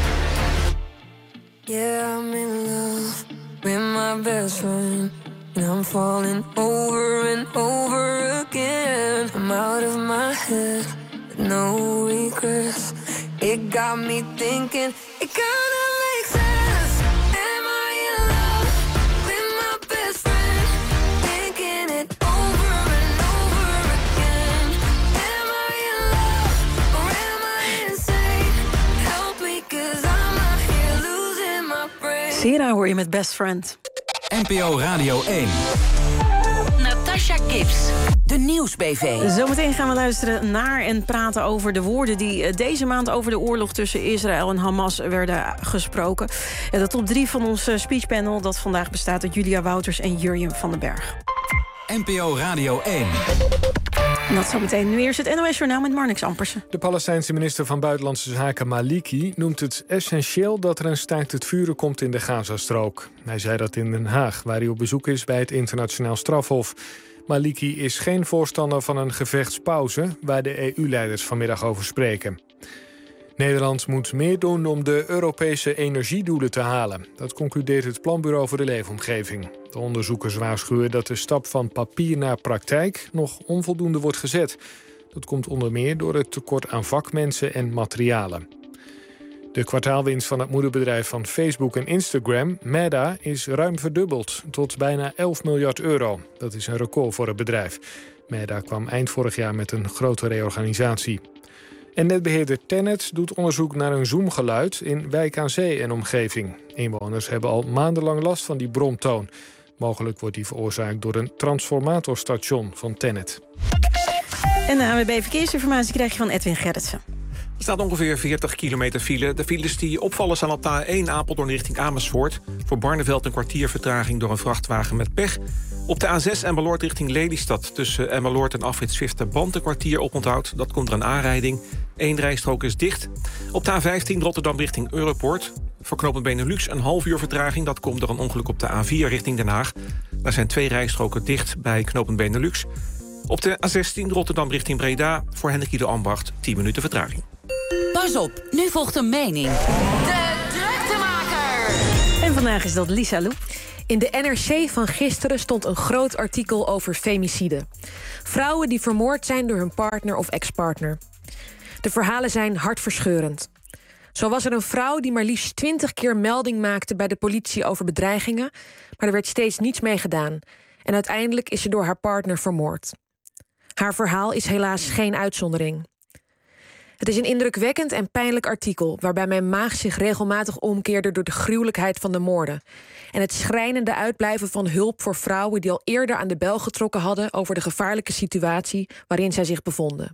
Yeah, I'm in love with my best friend, and I'm falling over and over again. I'm out of my head with no regrets. It got me thinking, it kinda makes sense. Am I in love with my best friend? Thinking it over and over again. Am I in love or am I insane? Help me, 'cause I'm out here losing my brain. Sera hoor je met Best Friend. N P O Radio één. Natasha Gibbs, de Nieuws-B V. Zometeen gaan we luisteren naar en praten over de woorden die deze maand over de oorlog tussen Israël en Hamas werden gesproken. De top drie van ons speechpanel dat vandaag bestaat uit Julia Wouters en Jurjen van den Berg. N P O Radio één. En dat zometeen. Nu eerst het N O S-journaal met Marnix Ampersen. De Palestijnse minister van Buitenlandse Zaken Maliki noemt het essentieel dat er een staakt het vuren komt in de Gazastrook. Hij zei dat in Den Haag, waar hij op bezoek is bij het Internationaal Strafhof. Maliki is geen voorstander van een gevechtspauze, waar de E U-leiders vanmiddag over spreken. Nederland moet meer doen om de Europese energiedoelen te halen. Dat concludeert het Planbureau voor de Leefomgeving. De onderzoekers waarschuwen dat de stap van papier naar praktijk nog onvoldoende wordt gezet. Dat komt onder meer door het tekort aan vakmensen en materialen. De kwartaalwinst van het moederbedrijf van Facebook en Instagram, Meta, is ruim verdubbeld tot bijna elf miljard euro. Dat is een record voor het bedrijf. Meta kwam eind vorig jaar met een grote reorganisatie. En netbeheerder Tennet doet onderzoek naar een zoomgeluid in Wijk aan Zee en omgeving. Inwoners hebben al maandenlang last van die bromtoon. Mogelijk wordt die veroorzaakt door een transformatorstation van Tennet. En de A N W B Verkeersinformatie krijg je van Edwin Gerritsen. Er staat ongeveer veertig kilometer file. De files die opvallen staan op de A één Apeldoorn richting Amersfoort. Voor Barneveld een kwartier vertraging door een vrachtwagen met pech. Op de A zes Emmeloord richting Lelystad. Tussen Emmeloord en afrit Zwifterband een kwartier oponthoud. Dat komt er een aanrijding. Eén rijstrook is dicht. Op de A vijftien Rotterdam richting Europoort. Voor knooppunt Benelux een half uur vertraging. Dat komt door een ongeluk op de A vier richting Den Haag. Daar zijn twee rijstroken dicht bij knooppunt Benelux. Op de A zestien Rotterdam richting Breda. Voor Hendrik de Ambacht tien minuten vertraging. Pas op, nu volgt een mening. De druktemaker! En vandaag is dat Lisa Loep. In de N R C van gisteren stond een groot artikel over femicide. Vrouwen die vermoord zijn door hun partner of ex-partner. De verhalen zijn hartverscheurend. Zo was er een vrouw die maar liefst twintig keer melding maakte bij de politie over bedreigingen, maar er werd steeds niets mee gedaan. En uiteindelijk is ze door haar partner vermoord. Haar verhaal is helaas geen uitzondering. Het is een indrukwekkend en pijnlijk artikel, waarbij mijn maag zich regelmatig omkeerde door de gruwelijkheid van de moorden en het schrijnende uitblijven van hulp voor vrouwen die al eerder aan de bel getrokken hadden over de gevaarlijke situatie waarin zij zich bevonden.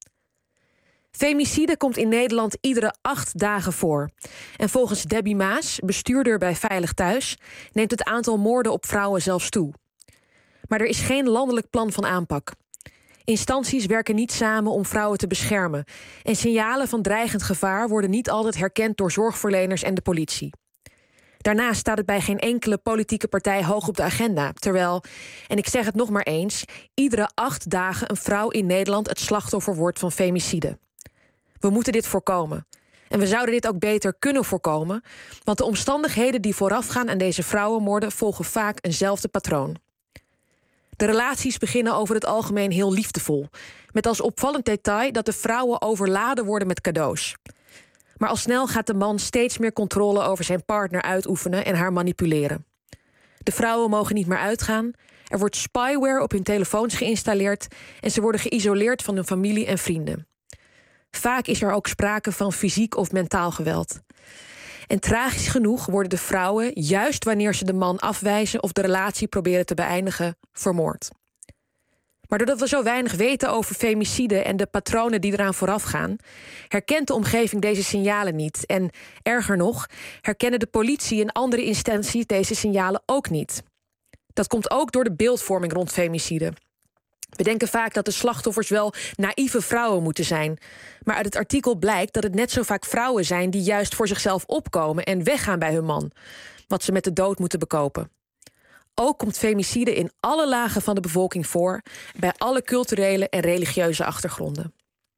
Femicide komt in Nederland iedere acht dagen voor. En volgens Debbie Maas, bestuurder bij Veilig Thuis, neemt het aantal moorden op vrouwen zelfs toe. Maar er is geen landelijk plan van aanpak. Instanties werken niet samen om vrouwen te beschermen. En signalen van dreigend gevaar worden niet altijd herkend door zorgverleners en de politie. Daarnaast staat het bij geen enkele politieke partij hoog op de agenda. Terwijl, en ik zeg het nog maar eens, iedere acht dagen een vrouw in Nederland het slachtoffer wordt van femicide. We moeten dit voorkomen. En we zouden dit ook beter kunnen voorkomen, want de omstandigheden die voorafgaan aan deze vrouwenmoorden volgen vaak eenzelfde patroon. De relaties beginnen over het algemeen heel liefdevol, met als opvallend detail dat de vrouwen overladen worden met cadeaus. Maar al snel gaat de man steeds meer controle over zijn partner uitoefenen en haar manipuleren. De vrouwen mogen niet meer uitgaan, er wordt spyware op hun telefoons geïnstalleerd en ze worden geïsoleerd van hun familie en vrienden. Vaak is er ook sprake van fysiek of mentaal geweld. En tragisch genoeg worden de vrouwen, juist wanneer ze de man afwijzen of de relatie proberen te beëindigen, vermoord. Maar doordat we zo weinig weten over femicide en de patronen die eraan voorafgaan, herkent de omgeving deze signalen niet. En erger nog, herkennen de politie en andere instanties deze signalen ook niet. Dat komt ook door de beeldvorming rond femicide. We denken vaak dat de slachtoffers wel naïeve vrouwen moeten zijn. Maar uit het artikel blijkt dat het net zo vaak vrouwen zijn die juist voor zichzelf opkomen en weggaan bij hun man, wat ze met de dood moeten bekopen. Ook komt femicide in alle lagen van de bevolking voor, bij alle culturele en religieuze achtergronden.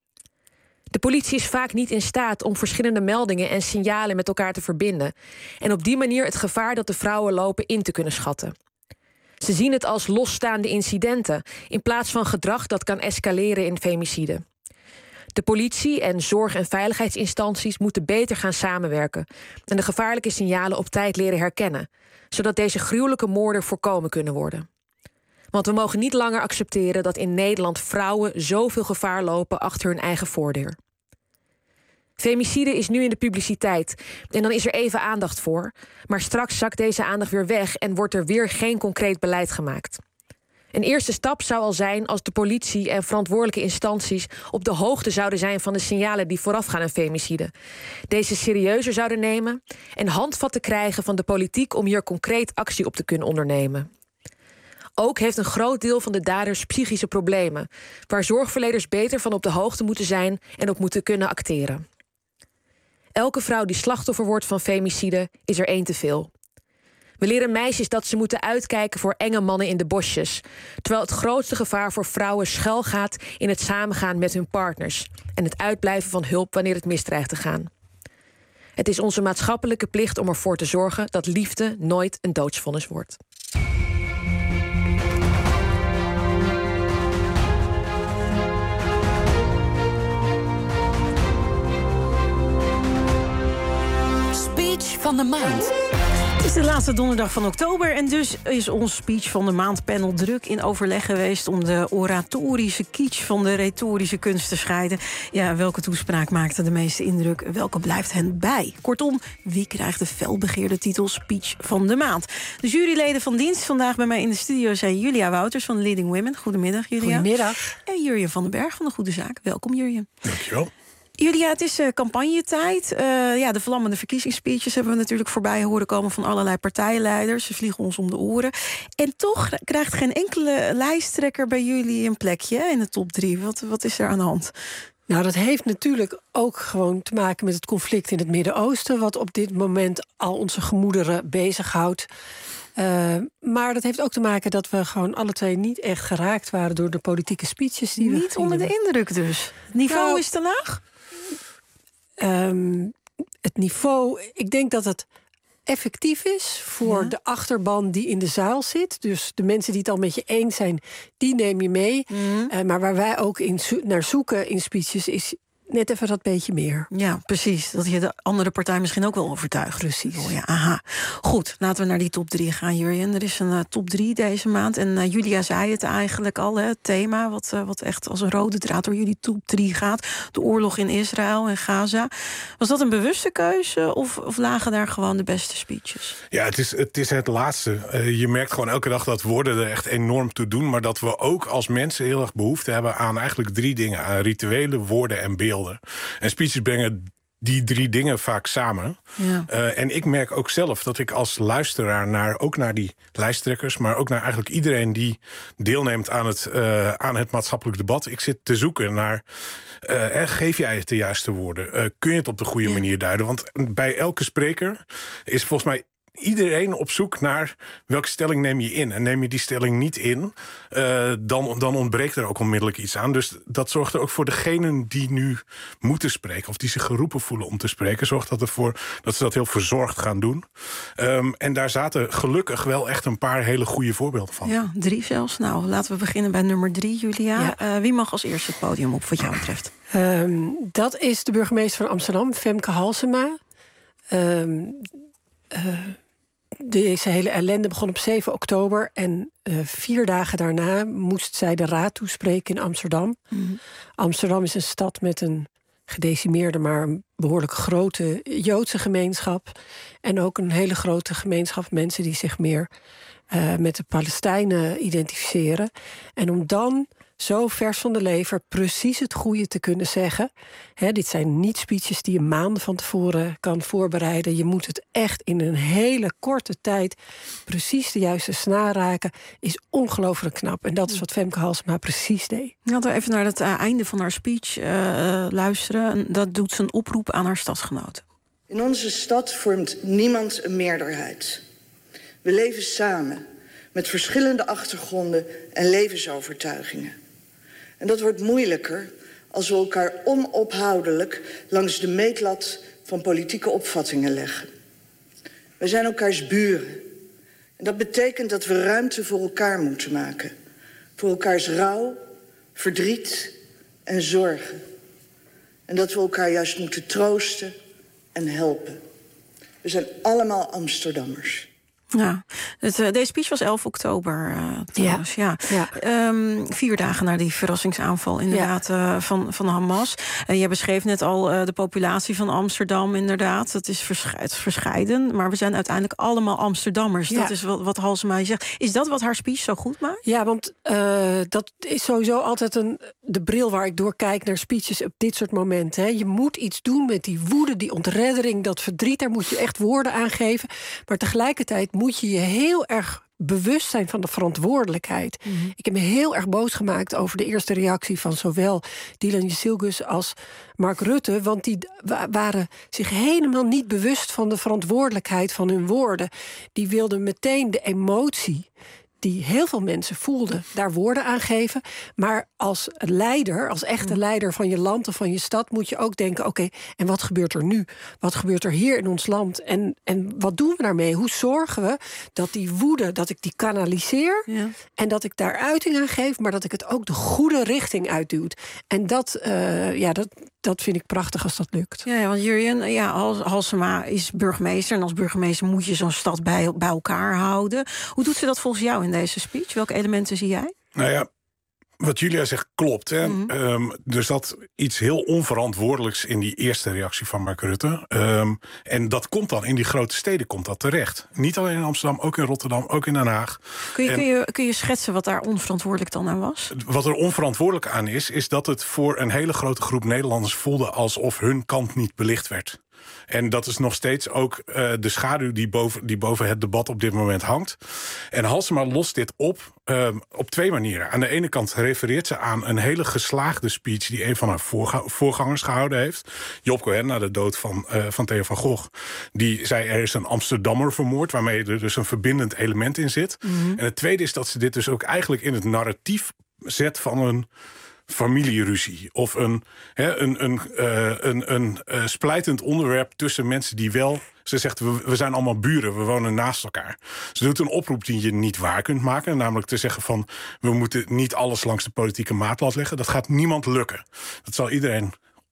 De politie is vaak niet in staat om verschillende meldingen en signalen met elkaar te verbinden en op die manier het gevaar dat de vrouwen lopen in te kunnen schatten. Ze zien het als losstaande incidenten, in plaats van gedrag dat kan escaleren in femicide. De politie en zorg- en veiligheidsinstanties moeten beter gaan samenwerken en de gevaarlijke signalen op tijd leren herkennen, zodat deze gruwelijke moorden voorkomen kunnen worden. Want we mogen niet langer accepteren dat in Nederland vrouwen zoveel gevaar lopen achter hun eigen voordeur. Femicide is nu in de publiciteit en dan is er even aandacht voor, maar straks zakt deze aandacht weer weg en wordt er weer geen concreet beleid gemaakt. Een eerste stap zou al zijn als de politie en verantwoordelijke instanties op de hoogte zouden zijn van de signalen die voorafgaan aan femicide, deze serieuzer zouden nemen en handvatten krijgen van de politiek om hier concreet actie op te kunnen ondernemen. Ook heeft een groot deel van de daders psychische problemen, waar zorgverleners beter van op de hoogte moeten zijn en op moeten kunnen acteren. Elke vrouw die slachtoffer wordt van femicide is er één te veel. We leren meisjes dat ze moeten uitkijken voor enge mannen in de bosjes, terwijl het grootste gevaar voor vrouwen schuilgaat in het samengaan met hun partners en het uitblijven van hulp wanneer het mis dreigt te gaan. Het is onze maatschappelijke plicht om ervoor te zorgen dat liefde nooit een doodsvonnis wordt. Speech van de maand. Het is de laatste donderdag van oktober en dus is ons Speech van de Maand panel druk in overleg geweest om de oratorische kitsch van de retorische kunst te scheiden. Ja, welke toespraak maakte de meeste indruk? Welke blijft hen bij? Kortom, wie krijgt de felbegeerde titel Speech van de Maand? De juryleden van dienst vandaag bij mij in de studio zijn Julia Wouters van Leading Women. Goedemiddag, Julia. Goedemiddag. En Jurjen van den Berg van de Goede Zaak. Welkom, Jurjen. Dankjewel. Julia, het is uh, campagnetijd. Uh, ja, de vlammende verkiezingsspeeches hebben we natuurlijk voorbij horen komen van allerlei partijleiders. Ze vliegen ons om de oren. En toch krijgt geen enkele lijsttrekker bij jullie een plekje in de top drie. Wat, wat is er aan de hand? Nou, dat heeft natuurlijk ook gewoon te maken met het conflict in het Midden-Oosten, wat op dit moment al onze gemoederen bezighoudt. Uh, maar dat heeft ook te maken dat we gewoon alle twee niet echt geraakt waren door de politieke speeches die we Niet onder de indruk dus. Het niveau nou, is te laag? Um, het niveau, ik denk dat het effectief is voor ja. de achterban die in de zaal zit. Dus de mensen die het al met je eens zijn, die neem je mee. Mm. Uh, maar waar wij ook in zo- naar zoeken in speeches is net even dat beetje meer. Ja, precies. Dat je de andere partij misschien ook wel overtuigt. Precies. Oh ja, aha. Goed, laten we naar die top drie gaan, Jurjen. Er is een uh, top drie deze maand. En uh, Julia zei het eigenlijk al, hè, het thema... Wat, uh, wat echt als een rode draad door jullie top drie gaat. De oorlog in Israël en Gaza. Was dat een bewuste keuze of, of lagen daar gewoon de beste speeches? Ja, het is het, is het laatste. Uh, je merkt gewoon elke dag dat woorden er echt enorm toe doen... maar dat we ook als mensen heel erg behoefte hebben aan eigenlijk drie dingen. Aan rituelen, woorden en beelden. En speeches brengen die drie dingen vaak samen. Ja. Uh, en ik merk ook zelf dat ik als luisteraar naar, ook naar die lijsttrekkers... maar ook naar eigenlijk iedereen die deelneemt aan het, uh, aan het maatschappelijk debat... ik zit te zoeken naar... Uh, geef jij het de juiste woorden? Uh, kun je het op de goede ja. manier duiden? Want bij elke spreker is volgens mij... iedereen op zoek naar welke stelling neem je in. En neem je die stelling niet in, uh, dan, dan ontbreekt er ook onmiddellijk iets aan. Dus dat zorgt er ook voor degenen die nu moeten spreken... of die zich geroepen voelen om te spreken... zorgt dat ervoor dat ze dat heel verzorgd gaan doen. Um, en daar zaten gelukkig wel echt een paar hele goede voorbeelden van. Ja, drie zelfs. Nou, laten we beginnen bij nummer drie, Julia. Ja. Uh, wie mag als eerste het podium op, wat jou betreft? Um, dat is de burgemeester van Amsterdam, Femke Halsema. Um, uh, Deze hele ellende begon op zeven oktober... en uh, vier dagen daarna moest zij de raad toespreken in Amsterdam. Mm-hmm. Amsterdam is een stad met een gedecimeerde... maar een behoorlijk grote Joodse gemeenschap. En ook een hele grote gemeenschap mensen... die zich meer uh, met de Palestijnen identificeren. En om dan... zo vers van de lever precies het goede te kunnen zeggen. He, dit zijn niet speeches die je maanden van tevoren kan voorbereiden. Je moet het echt in een hele korte tijd... precies de juiste snaar raken. Is ongelooflijk knap. En dat is wat Femke Halsema precies deed. Laten we even naar het uh, einde van haar speech uh, luisteren. Dat doet ze een oproep aan haar stadsgenoten. In onze stad vormt niemand een meerderheid. We leven samen... met verschillende achtergronden en levensovertuigingen. En dat wordt moeilijker als we elkaar onophoudelijk... langs de meetlat van politieke opvattingen leggen. We zijn elkaars buren. En dat betekent dat we ruimte voor elkaar moeten maken. Voor elkaars rouw, verdriet en zorgen. En dat we elkaar juist moeten troosten en helpen. We zijn allemaal Amsterdammers. Ja, het, uh, deze speech was elf oktober uh, trouwens. Ja. Ja. Ja. Um, vier dagen na die verrassingsaanval inderdaad ja. uh, van, van Hamas. Uh, je beschreef net al uh, de populatie van Amsterdam inderdaad. Het is versch- het verscheiden, maar we zijn uiteindelijk allemaal Amsterdammers. Ja. Dat is wat, wat Halsema zegt. Is dat wat haar speech zo goed maakt? Ja, want uh, dat is sowieso altijd een, de bril waar ik door kijk naar speeches op dit soort momenten. Hè. Je moet iets doen met die woede, die ontreddering, dat verdriet. Daar moet je echt woorden aan geven. Maar tegelijkertijd moet je je heel erg bewust zijn van de verantwoordelijkheid. Mm-hmm. Ik heb me heel erg boos gemaakt over de eerste reactie van zowel Dylan Jezielgus als Mark Rutte, want die waren zich helemaal niet bewust van de verantwoordelijkheid van hun woorden. Die wilden meteen de emotie die heel veel mensen voelden, daar woorden aan geven. Maar als leider, als echte leider van je land of van je stad, moet je ook denken, oké, okay, en wat gebeurt er nu? Wat gebeurt er hier in ons land? En, en wat doen we daarmee? Hoe zorgen we dat die woede, dat ik die kanaliseer, ja, en dat ik daar uiting aan geef, maar dat ik het ook de goede richting uitduwt? En dat, uh, ja, dat, dat vind ik prachtig als dat lukt. Ja, ja, want Jurjen, ja, Halsema is burgemeester, en als burgemeester moet je zo'n stad bij, bij elkaar houden. Hoe doet ze dat volgens jou in deze speech? Welke elementen zie jij? Nou ja, wat Julia zegt klopt. Hè? Mm-hmm. Um, er zat iets heel onverantwoordelijks in die eerste reactie van Mark Rutte. Um, en dat komt dan in die grote steden komt dat terecht. Niet alleen in Amsterdam, ook in Rotterdam, ook in Den Haag. Kun je, en, kun je, kun je schetsen wat daar onverantwoordelijk dan aan was? Wat er onverantwoordelijk aan is, is dat het voor een hele grote groep Nederlanders voelde alsof hun kant niet belicht werd. En dat is nog steeds ook uh, de schaduw die boven, die boven het debat op dit moment hangt. En Halsema lost dit op uh, op twee manieren. Aan de ene kant refereert ze aan een hele geslaagde speech die een van haar voorga- voorgangers gehouden heeft. Job Cohen, na de dood van, uh, van Theo van Gogh. Die zei, er is een Amsterdammer vermoord, waarmee er dus een verbindend element in zit. Mm-hmm. En het tweede is dat ze dit dus ook eigenlijk in het narratief zet van een familieruzie of een, he, een, een, uh, een, een uh, splijtend onderwerp tussen mensen die wel... Ze zegt, we, we zijn allemaal buren, we wonen naast elkaar. Ze doet een oproep die je niet waar kunt maken. Namelijk te zeggen van, we moeten niet alles langs de politieke maatlat leggen. Dat gaat niemand lukken. Dat zal iedereen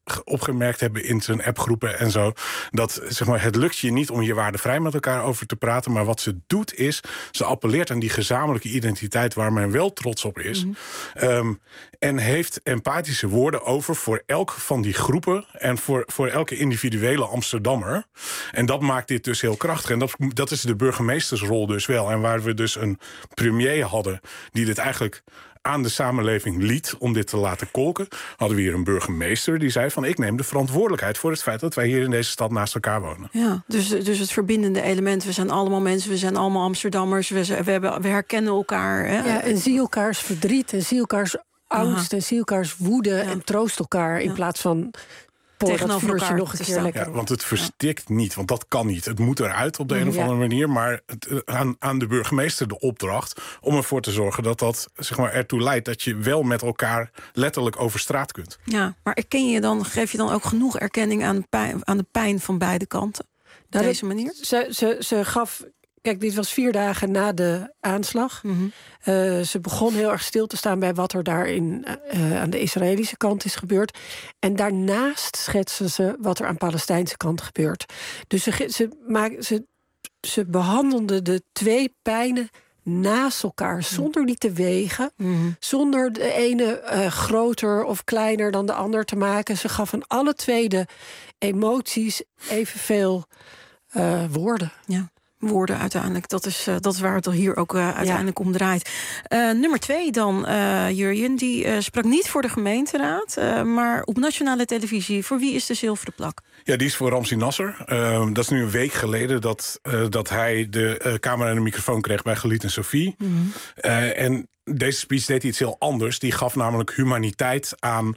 opgemerkt hebben in zijn appgroepen en zo, dat zeg maar, het lukt je niet om hier waardevrij met elkaar over te praten, maar wat ze doet is, ze appelleert aan die gezamenlijke identiteit waar men wel trots op is. Mm-hmm. Um, en heeft empathische woorden over voor elk van die groepen en voor, voor elke individuele Amsterdammer. En dat maakt dit dus heel krachtig. En dat, dat is de burgemeestersrol dus wel. En waar we dus een premier hadden die dit eigenlijk aan de samenleving liet om dit te laten kolken, hadden we hier een burgemeester die zei van ik neem de verantwoordelijkheid voor het feit dat wij hier in deze stad naast elkaar wonen. Ja, dus, dus het verbindende element. We zijn allemaal mensen, we zijn allemaal Amsterdammers, we, we, hebben, we herkennen elkaar. Hè? Ja, en zie elkaars verdriet en zie elkaars angst Aha. en zie elkaars woede ja. en troost elkaar in ja. plaats van tegenover elkaar nog een keer lekker. Ja, want het verstikt ja. niet, want dat kan niet. Het moet eruit op de een of andere ja. manier, maar het, aan, aan de burgemeester de opdracht om ervoor te zorgen dat dat zeg maar, ertoe leidt dat je wel met elkaar letterlijk over straat kunt. Ja, maar erken je dan, geef je dan ook genoeg erkenning aan de pijn, aan de pijn van beide kanten? Op nou, deze manier? Ze, ze, ze gaf. Kijk, dit was vier dagen na de aanslag. Mm-hmm. Uh, ze begon heel erg stil te staan bij wat er daar in, uh, aan de Israëlische kant is gebeurd. En daarnaast schetsen ze wat er aan de Palestijnse kant gebeurt. Dus ze, ze, maak, ze, ze behandelden de twee pijnen naast elkaar, zonder die te wegen. Mm-hmm. Zonder de ene uh, groter of kleiner dan de ander te maken. Ze gaf aan alle twee de emoties evenveel uh, woorden. Ja. Woorden uiteindelijk. Dat is, uh, dat is waar het hier ook uh, uiteindelijk ja. om draait. Uh, nummer twee dan, uh, Jurjen, die uh, sprak niet voor de gemeenteraad, uh, maar op nationale televisie. Voor wie is de zilveren plak? Ja, die is voor Ramzi Nasser. Uh, dat is nu een week geleden dat, uh, dat hij de uh, camera en de microfoon kreeg bij Galit en Sophie. Mm-hmm. Uh, en deze speech deed hij iets heel anders. Die gaf namelijk humaniteit aan uh,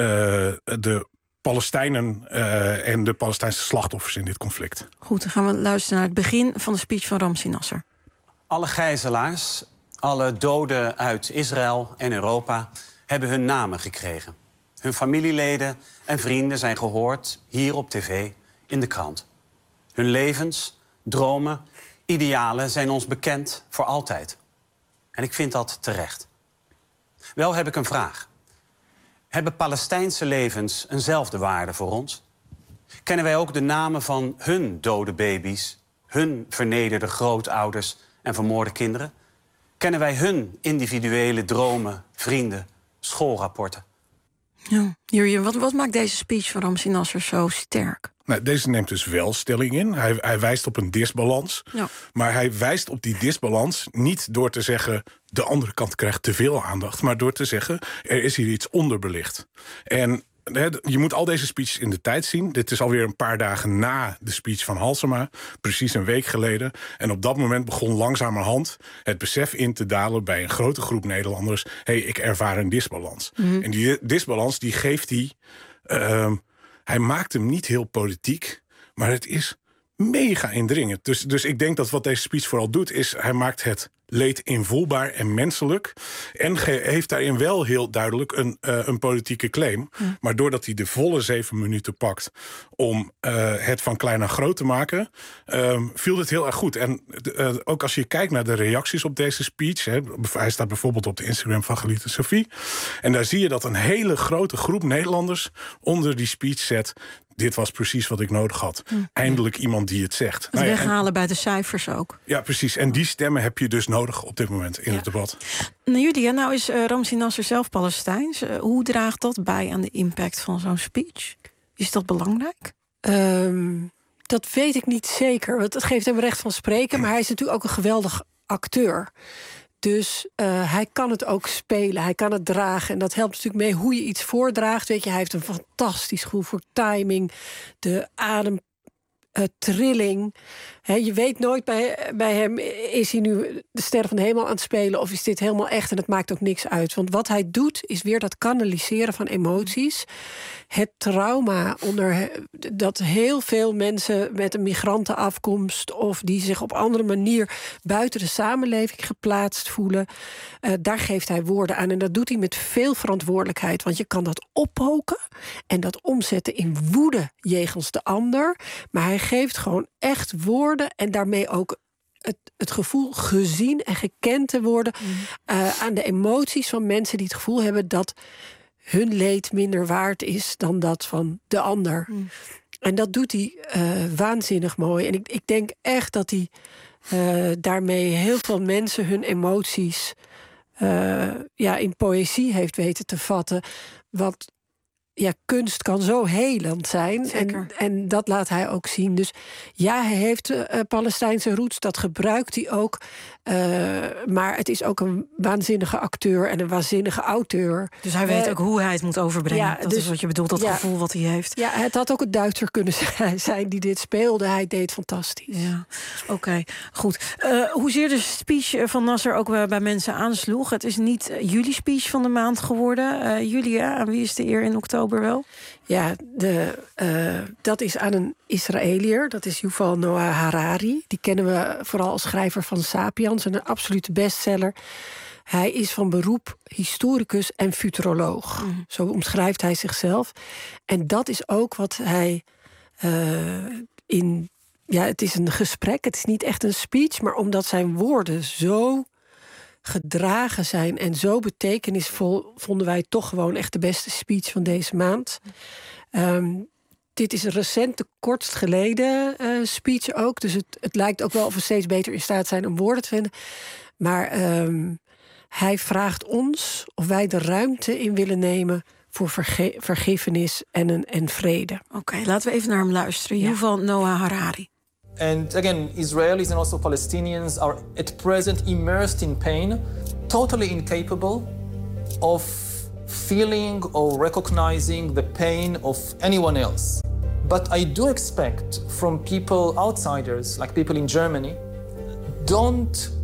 de Palestijnen uh, en de Palestijnse slachtoffers in dit conflict. Goed, dan gaan we luisteren naar het begin van de speech van Ramzi Nasser. Alle gijzelaars, alle doden uit Israël en Europa hebben hun namen gekregen. Hun familieleden en vrienden zijn gehoord hier op tv, in de krant. Hun levens, dromen, idealen zijn ons bekend voor altijd. En ik vind dat terecht. Wel heb ik een vraag. Hebben Palestijnse levens eenzelfde waarde voor ons? Kennen wij ook de namen van hun dode baby's, hun vernederde grootouders en vermoorde kinderen? Kennen wij hun individuele dromen, vrienden, schoolrapporten? Ja, Jurjen, wat, wat maakt deze speech van Ramzi Nasser zo sterk? Nou, deze neemt dus wel stelling in. Hij, hij wijst op een disbalans. Ja. Maar hij wijst op die disbalans niet door te zeggen de andere kant krijgt te veel aandacht, maar door te zeggen er is hier iets onderbelicht. En je moet al deze speeches in de tijd zien. Dit is alweer een paar dagen na de speech van Halsema, precies een week geleden. En op dat moment begon langzamerhand het besef in te dalen bij een grote groep Nederlanders: hé, hey, ik ervaar een disbalans. Mm-hmm. En die disbalans die geeft hij. Uh, hij maakt hem niet heel politiek, maar het is mega indringend. Dus, dus ik denk dat wat deze speech vooral doet, is hij maakt het leed invoelbaar en menselijk. En ge- heeft daarin wel heel duidelijk een, uh, een politieke claim. Ja. Maar doordat hij de volle zeven minuten pakt om uh, het van klein naar groot te maken, uh, viel het heel erg goed. En uh, ook als je kijkt naar de reacties op deze speech, hè, hij staat bijvoorbeeld op de Instagram van Galit en Sophie, en daar zie je dat een hele grote groep Nederlanders onder die speech zet: dit was precies wat ik nodig had. Hm. Eindelijk iemand die het zegt. Het nou ja, weghalen en bij de cijfers ook. Ja, precies. En die stemmen heb je dus nodig op dit moment in ja. het debat. Nou, Julia, nou is uh, Ramzi Nasser zelf Palestijns. Uh, hoe draagt dat bij aan de impact van zo'n speech? Is dat belangrijk? Um, dat weet ik niet zeker. Want het geeft hem recht van spreken. Maar hij is natuurlijk ook een geweldig acteur. Dus uh, hij kan het ook spelen, hij kan het dragen. En dat helpt natuurlijk mee hoe je iets voordraagt. Weet je, hij heeft een fantastisch gevoel voor timing, de adem. Uh, trilling. He, je weet nooit bij, bij hem, is hij nu de ster van de hemel aan het spelen of is dit helemaal echt? En het maakt ook niks uit. Want wat hij doet is weer dat kanaliseren van emoties. Het trauma onder dat heel veel mensen met een migrantenafkomst of die zich op andere manier buiten de samenleving geplaatst voelen. Uh, daar geeft hij woorden aan. En dat doet hij met veel verantwoordelijkheid. Want je kan dat oppoken en dat omzetten in woede jegens de ander. Maar hij geeft gewoon echt woorden en daarmee ook het, het gevoel gezien en gekend te worden mm. uh, aan de emoties van mensen die het gevoel hebben dat hun leed minder waard is dan dat van de ander. Mm. En dat doet hij uh, waanzinnig mooi. En ik, ik denk echt dat hij uh, daarmee heel veel mensen hun emoties uh, ja, in poëzie heeft weten te vatten. Wat ja, kunst kan zo helend zijn. En, en dat laat hij ook zien. Dus ja, hij heeft uh, Palestijnse roots. Dat gebruikt hij ook. Uh, maar het is ook een waanzinnige acteur en een waanzinnige auteur. Dus hij weet uh, ook hoe hij het moet overbrengen. Ja, dat dus, is wat je bedoelt, dat ja, gevoel wat hij heeft. Ja, het had ook een Duitser kunnen zijn die dit speelde. Hij deed fantastisch. Ja, oké, okay, goed. Uh, hoezeer de speech van Nasser ook bij mensen aansloeg. Het is niet uh, jullie speech van de maand geworden. Uh, Julia, aan wie is de eer in oktober wel? Ja, de, uh, dat is aan een Israëliër. Dat is Yuval Noah Harari. Die kennen we vooral als schrijver van Sapiens. Een absolute bestseller. Hij is van beroep historicus en futuroloog. Mm. Zo omschrijft hij zichzelf. En dat is ook wat hij uh, in... Ja, het is een gesprek. Het is niet echt een speech. Maar omdat zijn woorden zo gedragen zijn en zo betekenisvol, vonden wij toch gewoon echt de beste speech van deze maand. Um, dit is een recente, kortst geleden uh, speech ook. Dus het, het lijkt ook wel of we steeds beter in staat zijn om woorden te vinden. Maar um, hij vraagt ons of wij de ruimte in willen nemen voor verge- vergiffenis en, een, en vrede. Oké, okay, laten we even naar hem luisteren. Ja. Yuval Noah Harari. And again, Israelis and also Palestinians are at present immersed in pain, totally incapable of feeling or recognizing the pain of anyone else. But I do expect from people, outsiders, like people in Germany, don't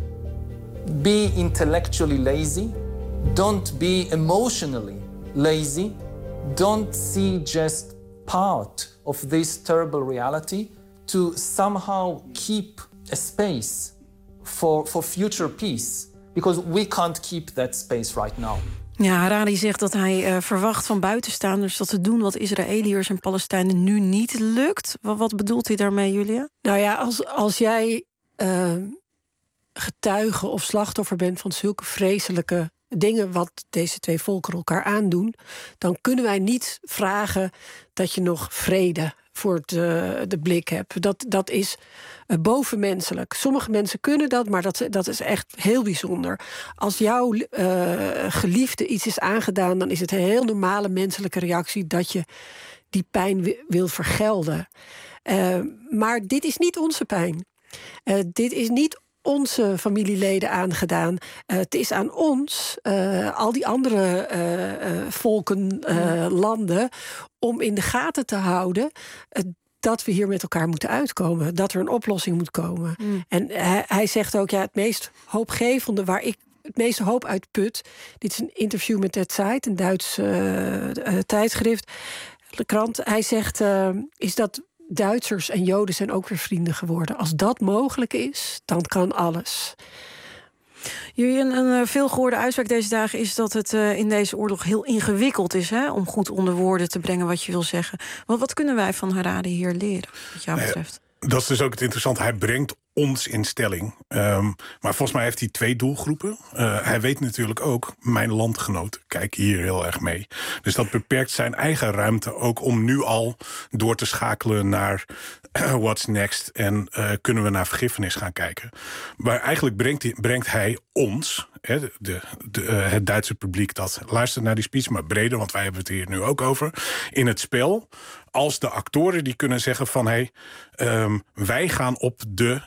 be intellectually lazy, don't be emotionally lazy, don't see just part of this terrible reality, to somehow keep a space for, for future peace. Because we can't keep that space right now. Ja, Harari zegt dat hij uh, verwacht van buitenstaanders dat te doen wat Israëliërs en Palestijnen nu niet lukt. Wat, wat bedoelt hij daarmee, Julia? Nou ja, als, als jij uh, getuige of slachtoffer bent van zulke vreselijke dingen wat deze twee volkeren elkaar aandoen, dan kunnen wij niet vragen dat je nog vrede voor de, de blik hebt. Dat, dat is uh, bovenmenselijk. Sommige mensen kunnen dat, maar dat, dat is echt heel bijzonder. Als jouw uh, geliefde iets is aangedaan, dan is het een heel normale menselijke reactie dat je die pijn w- wil vergelden. Uh, maar dit is niet onze pijn. Uh, dit is niet onze familieleden aangedaan. Uh, het is aan ons, uh, al die andere uh, uh, volken, uh, landen, om in de gaten te houden uh, dat we hier met elkaar moeten uitkomen. Dat er een oplossing moet komen. Mm. En hij, hij zegt ook, ja, het meest hoopgevende waar ik het meeste hoop uit put. Dit is een interview met Der Zeit, een Duits uh, uh, tijdschrift, de krant. Hij zegt, uh, is dat Duitsers en Joden zijn ook weer vrienden geworden. Als dat mogelijk is, dan kan alles. Jullie, een, een veelgehoorde uitspraak deze dagen is dat het uh, in deze oorlog heel ingewikkeld is, hè, om goed onder woorden te brengen wat je wil zeggen. Wat, wat kunnen wij van Harari hier leren, wat jou betreft? Uh, dat is dus ook het interessante. Hij brengt ons in stelling. Um, maar volgens mij heeft hij twee doelgroepen. Uh, hij weet natuurlijk ook, mijn landgenoten kijken hier heel erg mee. Dus dat beperkt zijn eigen ruimte ook om nu al door te schakelen naar uh, what's next en uh, kunnen we naar vergiffenis gaan kijken. Maar eigenlijk brengt hij, brengt hij ons, hè, de, de, uh, het Duitse publiek dat luistert naar die speech, maar breder, want wij hebben het hier nu ook over, in het spel als de actoren die kunnen zeggen van hé, hey, um, wij gaan op de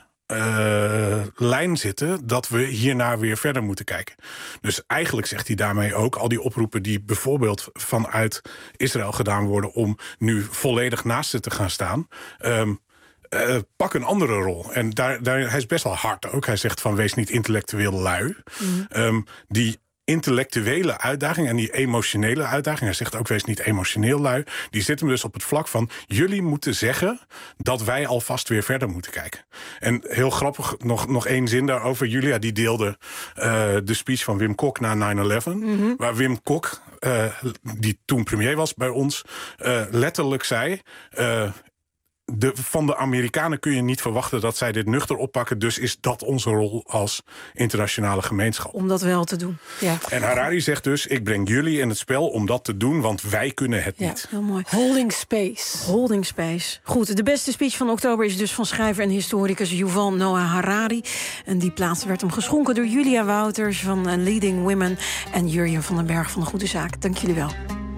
Uh, lijn zitten dat we hierna weer verder moeten kijken. Dus eigenlijk zegt hij daarmee ook al die oproepen die bijvoorbeeld vanuit Israël gedaan worden om nu volledig naast ze te gaan staan. Um, Uh, pak een andere rol. En daar, daar, hij is best wel hard ook. Hij zegt van wees niet intellectueel lui. Mm. Um, die intellectuele uitdaging en die emotionele uitdaging, hij zegt ook wees niet emotioneel lui, die zitten dus op het vlak van jullie moeten zeggen dat wij alvast weer verder moeten kijken. En heel grappig, nog, nog één zin daarover. Julia die deelde uh, de speech van Wim Kok na nine eleven, mm-hmm. waar Wim Kok, uh, die toen premier was bij ons, uh, letterlijk zei, uh, de, van de Amerikanen kun je niet verwachten dat zij dit nuchter oppakken. Dus is dat onze rol als internationale gemeenschap. Om dat wel te doen. Ja. En Harari zegt dus, ik breng jullie in het spel om dat te doen, want wij kunnen het Ja, niet. heel mooi. Holding space. Holding space. Goed, de beste speech van oktober is dus van schrijver en historicus Yuval Noah Harari. En die plaats werd hem geschonken door Julia Wouters van Leading Women en Jurjen van den Berg van de Goede Zaak. Dank jullie wel.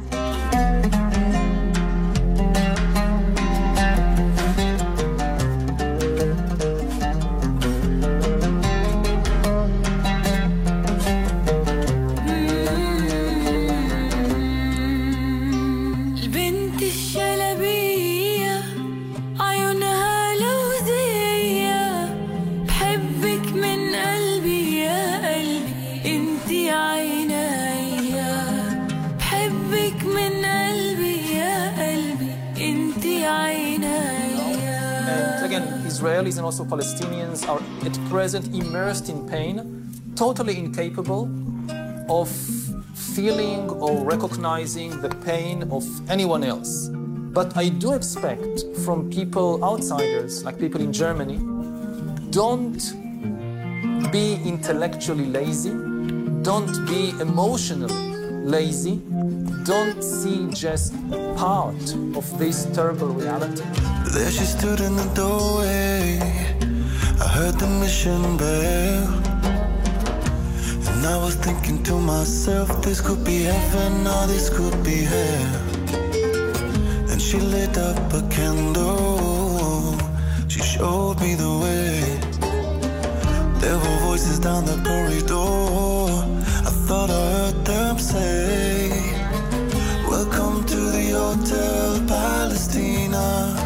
Israelis and also Palestinians are at present immersed in pain, totally incapable of feeling or recognizing the pain of anyone else. But I do expect from people, outsiders, like people in Germany, don't be intellectually lazy, don't be emotionally lazy, don't see just part of this terrible reality. There she stood in the doorway, I heard the mission bell, and I was thinking to myself, this could be heaven or this could be hell. Then she lit up a candle, she showed me the way. There were voices down the corridor, I thought I heard them say, welcome to the Hotel Palestina.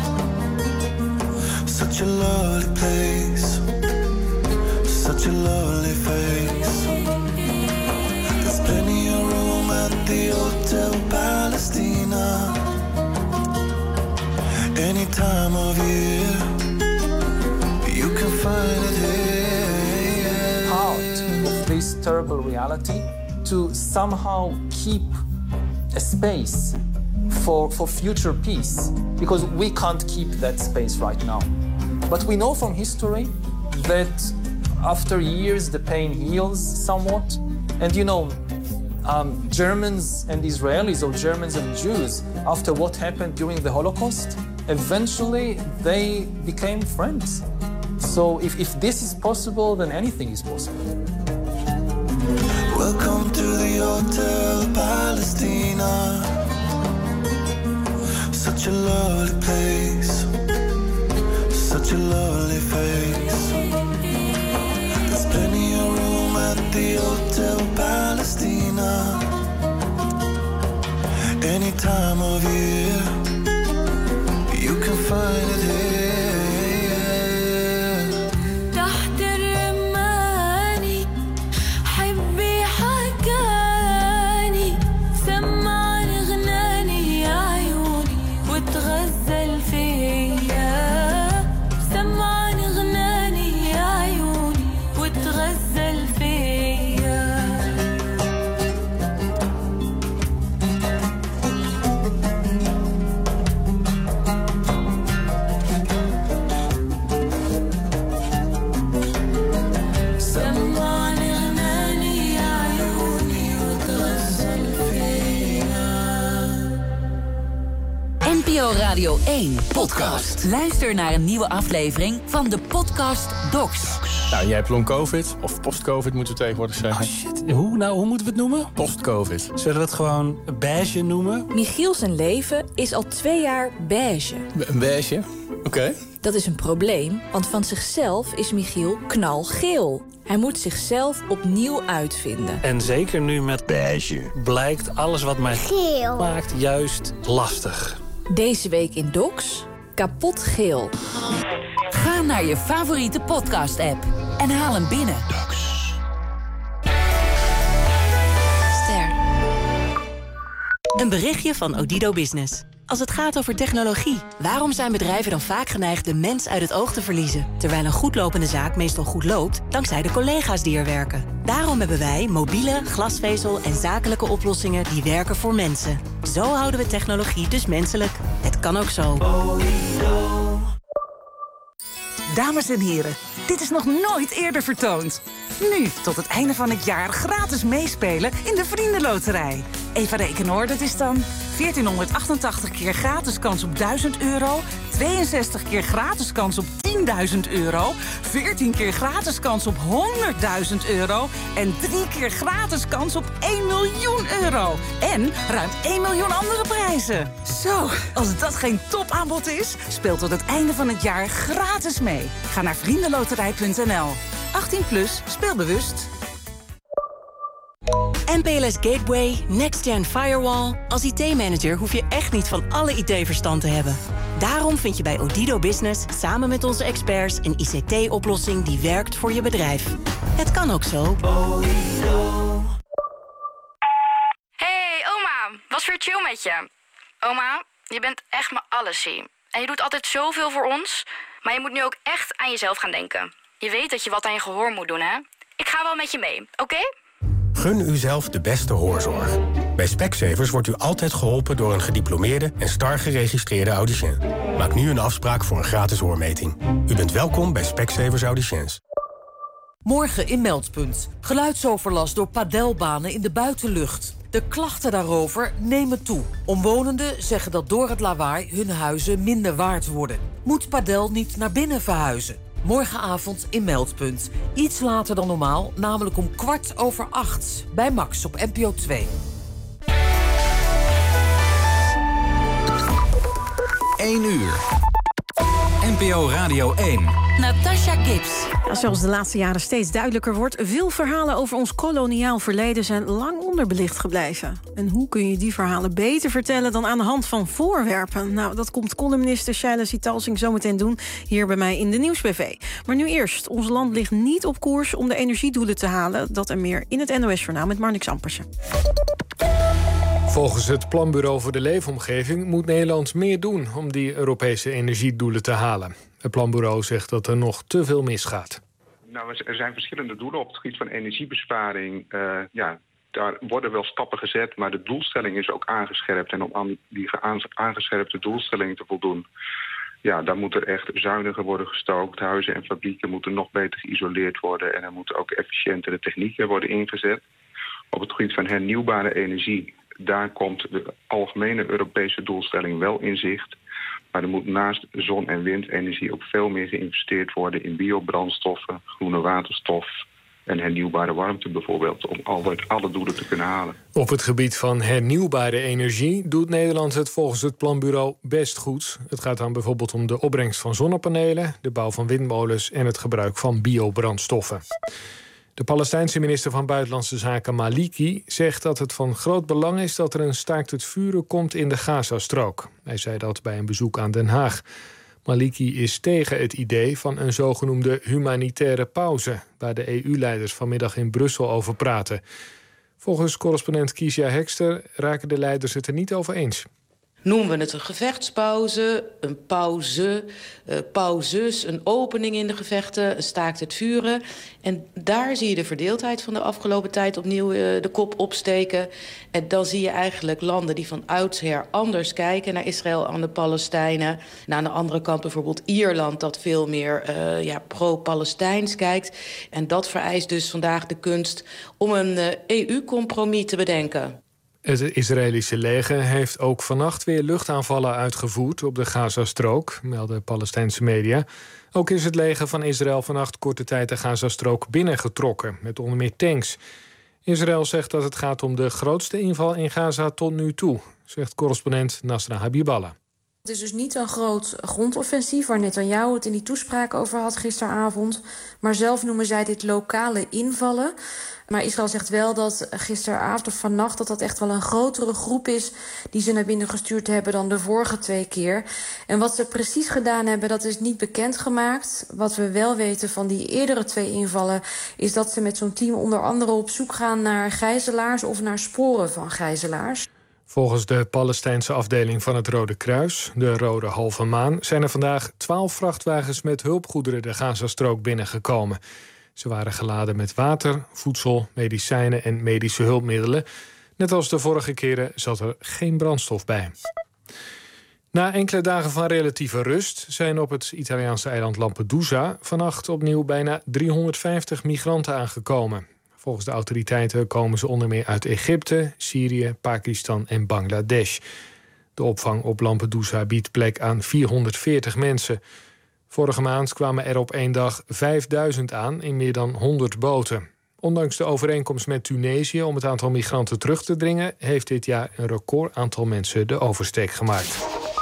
Such a lovely place, such a lovely face. There's plenty of room at the Hotel Palestina. Any time of year, you can find it here. Part of this terrible reality to somehow keep a space for, for future peace, because we can't keep that space right now. But we know from history that after years the pain heals somewhat. And you know, um, Germans and Israelis, or Germans and Jews, after what happened during the Holocaust, eventually they became friends. So if, if this is possible, then anything is possible. Welcome to the Hotel Palestina. Such a lovely place, such a lovely face. There's plenty of room at the Hotel Palestina. Any time of year, you can find it here. N P O Radio één podcast. Luister naar een nieuwe aflevering van de podcast Docs. Nou, jij hebt long-covid, of post-covid moeten we tegenwoordig zeggen. Oh shit, hoe, nou, hoe moeten we het noemen? Post-covid. Zullen we het gewoon beige noemen? Michiel zijn leven is al twee jaar beige. Een beige? Oké. Okay. Dat is een probleem, want van zichzelf is Michiel knalgeel. Hij moet zichzelf opnieuw uitvinden. En zeker nu met beige blijkt alles wat mij geel maakt juist lastig. Deze week in Docs, kapot geel. Ga naar je favoriete podcast-app en haal hem binnen. Ster. Een berichtje van Odido Business. Als het gaat over technologie, waarom zijn bedrijven dan vaak geneigd de mens uit het oog te verliezen? Terwijl een goedlopende zaak meestal goed loopt, dankzij de collega's die er werken. Daarom hebben wij mobiele, glasvezel en zakelijke oplossingen die werken voor mensen. Zo houden we technologie dus menselijk. Het kan ook zo. Dames en heren, dit is nog nooit eerder vertoond. Nu, tot het einde van het jaar, gratis meespelen in de Vriendenloterij. Even rekenen hoor, dat is dan veertienhonderdachtentachtig keer gratis kans op duizend euro... tweeënzestig keer gratis kans op tienduizend euro... veertien keer gratis kans op honderdduizend euro... en drie keer gratis kans op één miljoen euro. En ruim één miljoen andere prijzen. Zo, als dat geen topaanbod is, speel tot het einde van het jaar gratis mee. Ga naar vriendenloterij punt n l. achttien plus, speel bewust. M P L S Gateway, Next Gen Firewall. Als I T-manager hoef je echt niet van alle I T-verstand te hebben. Daarom vind je bij Odido Business samen met onze experts een I C T-oplossing die werkt voor je bedrijf. Het kan ook zo. Hey oma, was weer chill met je. Oma, je bent echt mijn allesie. En je doet altijd zoveel voor ons. Maar je moet nu ook echt aan jezelf gaan denken. Je weet dat je wat aan je gehoor moet doen, hè? Ik ga wel met je mee, oké? Okay? Gun uzelf de beste hoorzorg. Bij Specsavers wordt u altijd geholpen door een gediplomeerde en star geregistreerde audiciën. Maak nu een afspraak voor een gratis hoormeting. U bent welkom bij Specsavers Audiciëns. Morgen in Meldpunt. Geluidsoverlast door padelbanen in de buitenlucht. De klachten daarover nemen toe. Omwonenden zeggen dat door het lawaai hun huizen minder waard worden. Moet padel niet naar binnen verhuizen? Morgenavond in Meldpunt. Iets later dan normaal, namelijk om kwart over acht. Bij Max op N P O twee. één uur. N P O Radio één. Natasha Gibbs. Ja, zoals de laatste jaren steeds duidelijker wordt, veel verhalen over ons koloniaal verleden zijn lang onderbelicht gebleven. En hoe kun je die verhalen beter vertellen dan aan de hand van voorwerpen? Nou, dat komt columniste Shaila Sitalsing zometeen doen hier bij mij in de Nieuws B V. Maar nu eerst, ons land ligt niet op koers om de energiedoelen te halen. Dat en meer in het N O S-journaal met Marnix Ampersen. Volgens het Planbureau voor de Leefomgeving moet Nederland meer doen om die Europese energiedoelen te halen. Het Planbureau zegt dat er nog te veel misgaat. Nou, er zijn verschillende doelen op het gebied van energiebesparing. Uh, ja, daar worden wel stappen gezet, maar de doelstelling is ook aangescherpt. En om aan die aangescherpte doelstelling te voldoen, ja, dan moet er echt zuiniger worden gestookt. Huizen en fabrieken moeten nog beter geïsoleerd worden en er moeten ook efficiëntere technieken worden ingezet. Op het gebied van hernieuwbare energie, daar komt de algemene Europese doelstelling wel in zicht. Maar er moet naast zon- en windenergie ook veel meer geïnvesteerd worden in biobrandstoffen, groene waterstof en hernieuwbare warmte bijvoorbeeld, om alle doelen te kunnen halen. Op het gebied van hernieuwbare energie doet Nederland het volgens het Planbureau best goed. Het gaat dan bijvoorbeeld om de opbrengst van zonnepanelen, de bouw van windmolens en het gebruik van biobrandstoffen. De Palestijnse minister van Buitenlandse Zaken Maliki zegt dat het van groot belang is dat er een staakt het vuren komt in de Gazastrook. Hij zei dat bij een bezoek aan Den Haag. Maliki is tegen het idee van een zogenoemde humanitaire pauze, waar de E U-leiders vanmiddag in Brussel over praten. Volgens correspondent Kiesja Hekster raken de leiders het er niet over eens. Noemen we het een gevechtspauze, een pauze, uh, pauzes, een opening in de gevechten, een staakt het vuren. En daar zie je de verdeeldheid van de afgelopen tijd opnieuw uh, de kop opsteken. En dan zie je eigenlijk landen die van oudsher anders kijken naar Israël en de Palestijnen. En aan de andere kant bijvoorbeeld Ierland dat veel meer uh, ja, pro-Palestijns kijkt. En dat vereist dus vandaag de kunst om een uh, E U-compromis te bedenken. Het Israëlische leger heeft ook vannacht weer luchtaanvallen uitgevoerd op de Gazastrook, melden Palestijnse media. Ook is het leger van Israël vannacht korte tijd de Gazastrook binnengetrokken, met onder meer tanks. Israël zegt dat het gaat om de grootste inval in Gaza tot nu toe, zegt correspondent Nasra Habiballah. Het is dus niet een groot grondoffensief waar Netanyahu het in die toespraak over had gisteravond. Maar zelf noemen zij dit lokale invallen. Maar Israël zegt wel dat gisteravond of vannacht dat dat echt wel een grotere groep is die ze naar binnen gestuurd hebben dan de vorige twee keer. En wat ze precies gedaan hebben, dat is niet bekendgemaakt. Wat we wel weten van die eerdere twee invallen is dat ze met zo'n team onder andere op zoek gaan naar gijzelaars of naar sporen van gijzelaars. Volgens de Palestijnse afdeling van het Rode Kruis, de Rode Halve Maan, zijn er vandaag twaalf vrachtwagens met hulpgoederen de Gazastrook binnengekomen. Ze waren geladen met water, voedsel, medicijnen en medische hulpmiddelen. Net als de vorige keren zat er geen brandstof bij. Na enkele dagen van relatieve rust zijn op het Italiaanse eiland Lampedusa vannacht opnieuw bijna driehonderdvijftig migranten aangekomen. Volgens de autoriteiten komen ze onder meer uit Egypte, Syrië, Pakistan en Bangladesh. De opvang op Lampedusa biedt plek aan vierhonderdveertig mensen. Vorige maand kwamen er op één dag vijfduizend aan in meer dan honderd boten. Ondanks de overeenkomst met Tunesië om het aantal migranten terug te dringen, heeft dit jaar een record aantal mensen de oversteek gemaakt.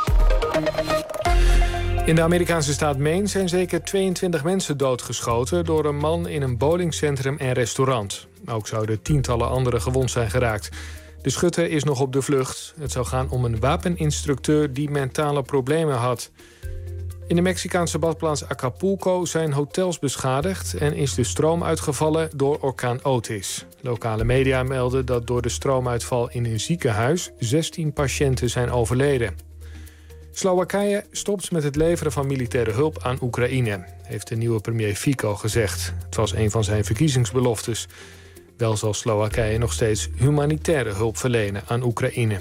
In de Amerikaanse staat Maine zijn zeker tweeëntwintig mensen doodgeschoten door een man in een bowlingcentrum en restaurant. Ook zouden tientallen anderen gewond zijn geraakt. De schutter is nog op de vlucht. Het zou gaan om een wapeninstructeur die mentale problemen had. In de Mexicaanse badplaats Acapulco zijn hotels beschadigd en is de stroom uitgevallen door orkaan Otis. Lokale media melden dat door de stroomuitval in een ziekenhuis zestien patiënten zijn overleden. Slowakije stopt met het leveren van militaire hulp aan Oekraïne, heeft de nieuwe premier Fico gezegd. Het was een van zijn verkiezingsbeloftes. Wel zal Slowakije nog steeds humanitaire hulp verlenen aan Oekraïne.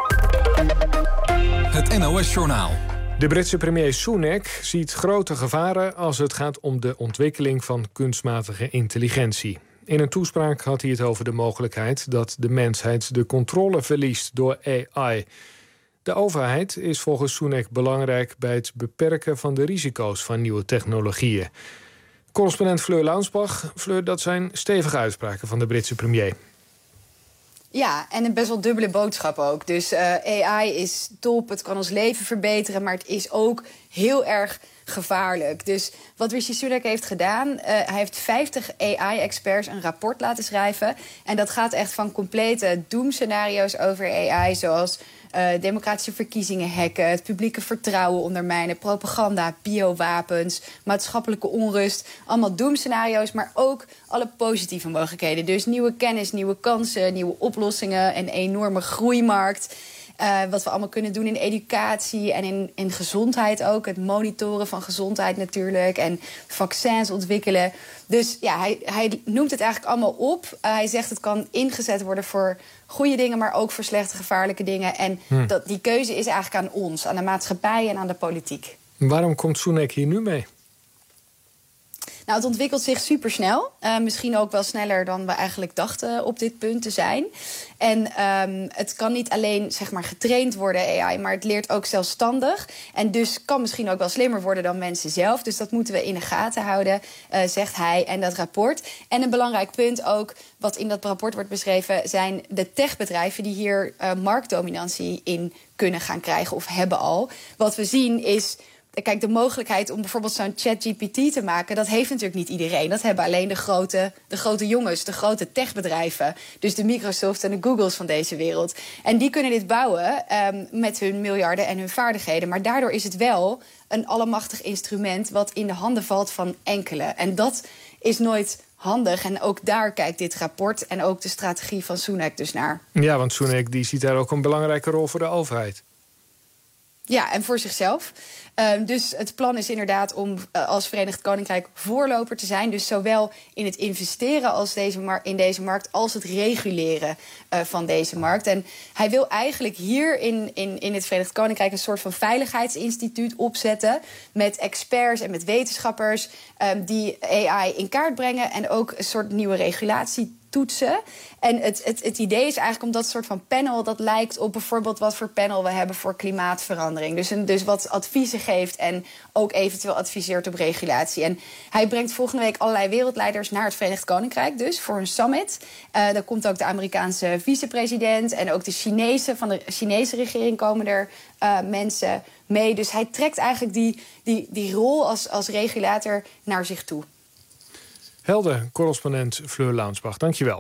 Het N O S-journaal. De Britse premier Sunak ziet grote gevaren als het gaat om de ontwikkeling van kunstmatige intelligentie. In een toespraak had hij het over de mogelijkheid dat de mensheid de controle verliest door A I. De overheid is volgens Sunak belangrijk bij het beperken van de risico's van nieuwe technologieën. Correspondent Fleur Launsbach. Fleur, dat zijn stevige uitspraken van de Britse premier. Ja, en een best wel dubbele boodschap ook. Dus uh, A I is top, het kan ons leven verbeteren, maar het is ook heel erg gevaarlijk. Dus wat Rishi Sunak heeft gedaan, uh, hij heeft vijftig A I-experts een rapport laten schrijven. En dat gaat echt van complete doemscenario's over A I, zoals Uh, democratische verkiezingen hacken, het publieke vertrouwen ondermijnen, propaganda, biowapens, maatschappelijke onrust. Allemaal doemscenario's, maar ook alle positieve mogelijkheden. Dus nieuwe kennis, nieuwe kansen, nieuwe oplossingen, een enorme groeimarkt. Uh, wat we allemaal kunnen doen in educatie en in, in gezondheid ook. Het monitoren van gezondheid natuurlijk. En vaccins ontwikkelen. Dus ja, hij, hij noemt het eigenlijk allemaal op. Uh, hij zegt het kan ingezet worden voor goede dingen, maar ook voor slechte, gevaarlijke dingen. En hm. dat, die keuze is eigenlijk aan ons, aan de maatschappij en aan de politiek. Waarom komt Sunak hier nu mee? Nou, het ontwikkelt zich supersnel. Uh, misschien ook wel sneller dan we eigenlijk dachten op dit punt te zijn. En um, het kan niet alleen zeg maar getraind worden, A I, maar het leert ook zelfstandig. En dus kan misschien ook wel slimmer worden dan mensen zelf. Dus dat moeten we in de gaten houden, uh, zegt hij en dat rapport. En een belangrijk punt ook, wat in dat rapport wordt beschreven, zijn de techbedrijven die hier uh, marktdominantie in kunnen gaan krijgen of hebben al. Wat we zien is, kijk, de mogelijkheid om bijvoorbeeld zo'n ChatGPT te maken, dat heeft natuurlijk niet iedereen. Dat hebben alleen de grote, de grote jongens, de grote techbedrijven. Dus de Microsoft en de Googles van deze wereld. En die kunnen dit bouwen um, met hun miljarden en hun vaardigheden. Maar daardoor is het wel een allemachtig instrument wat in de handen valt van enkelen. En dat is nooit handig. En ook daar kijkt dit rapport en ook de strategie van Sunak dus naar. Ja, want Sunak die ziet daar ook een belangrijke rol voor de overheid. Ja, en voor zichzelf. Uh, dus het plan is inderdaad om uh, als Verenigd Koninkrijk voorloper te zijn. Dus zowel in het investeren als deze mar- in deze markt als het reguleren uh, van deze markt. En hij wil eigenlijk hier in, in, in het Verenigd Koninkrijk een soort van veiligheidsinstituut opzetten met experts en met wetenschappers um, die A I in kaart brengen en ook een soort nieuwe regulatie toetsen. En het, het, het idee is eigenlijk om dat soort van panel, dat lijkt op bijvoorbeeld wat voor panel we hebben voor klimaatverandering. Dus, een, dus wat adviezen geeft en ook eventueel adviseert op regulatie. En hij brengt volgende week allerlei wereldleiders naar het Verenigd Koninkrijk dus voor een summit. Uh, daar komt ook de Amerikaanse vicepresident en ook de Chinese, van de Chinese regering komen er uh, mensen mee. Dus hij trekt eigenlijk die, die, die rol als, als regulator naar zich toe. Helder, correspondent Fleur Launsbach, dankjewel.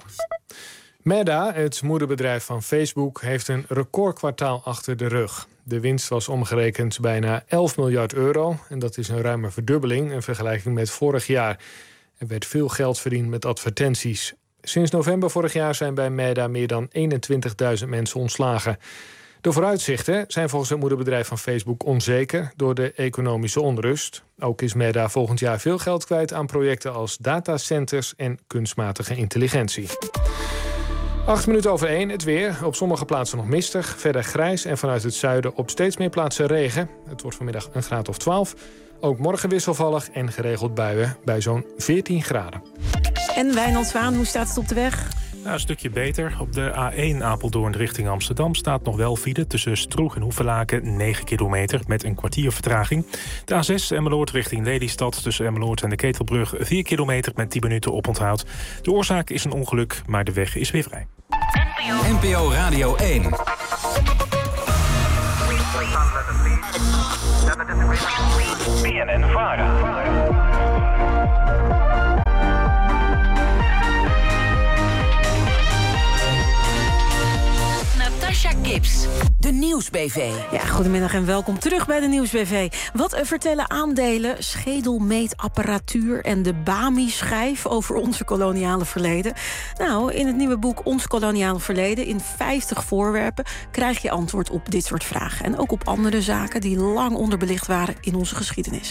Meta, het moederbedrijf van Facebook, heeft een recordkwartaal achter de rug. De winst was omgerekend bijna elf miljard euro. En dat is een ruime verdubbeling in vergelijking met vorig jaar. Er werd veel geld verdiend met advertenties. Sinds november vorig jaar zijn bij Meta meer dan eenentwintigduizend mensen ontslagen. De vooruitzichten zijn volgens het moederbedrijf van Facebook onzeker door de economische onrust. Ook is Meta volgend jaar veel geld kwijt aan projecten als datacenters en kunstmatige intelligentie. Acht minuten over één, het weer. Op sommige plaatsen nog mistig, verder grijs en vanuit het zuiden op steeds meer plaatsen regen. Het wordt vanmiddag een graad of twaalf. Ook morgen wisselvallig en geregeld buien bij zo'n veertien graden. En Wijnand Zwaan, hoe staat het op de weg? Nou, een stukje beter. Op de A één Apeldoorn richting Amsterdam staat nog wel file tussen Stroeg en Hoevelaken, negen kilometer met een kwartier vertraging. De A zes Emmeloord richting Lelystad tussen Emmeloord en de Ketelbrug, vier kilometer met tien minuten oponthoud. De oorzaak is een ongeluk, maar de weg is weer vrij. N P O Radio één. B N N Vara. Natasha Gibbs, de Nieuwsbv. Ja, goedemiddag en welkom terug bij de Nieuwsbv. Wat vertellen aandelen, schedelmeetapparatuur en de B A M I-schijf over onze koloniale verleden? Nou, in het nieuwe boek Ons koloniale verleden in vijftig voorwerpen krijg je antwoord op dit soort vragen. En ook op andere zaken die lang onderbelicht waren in onze geschiedenis.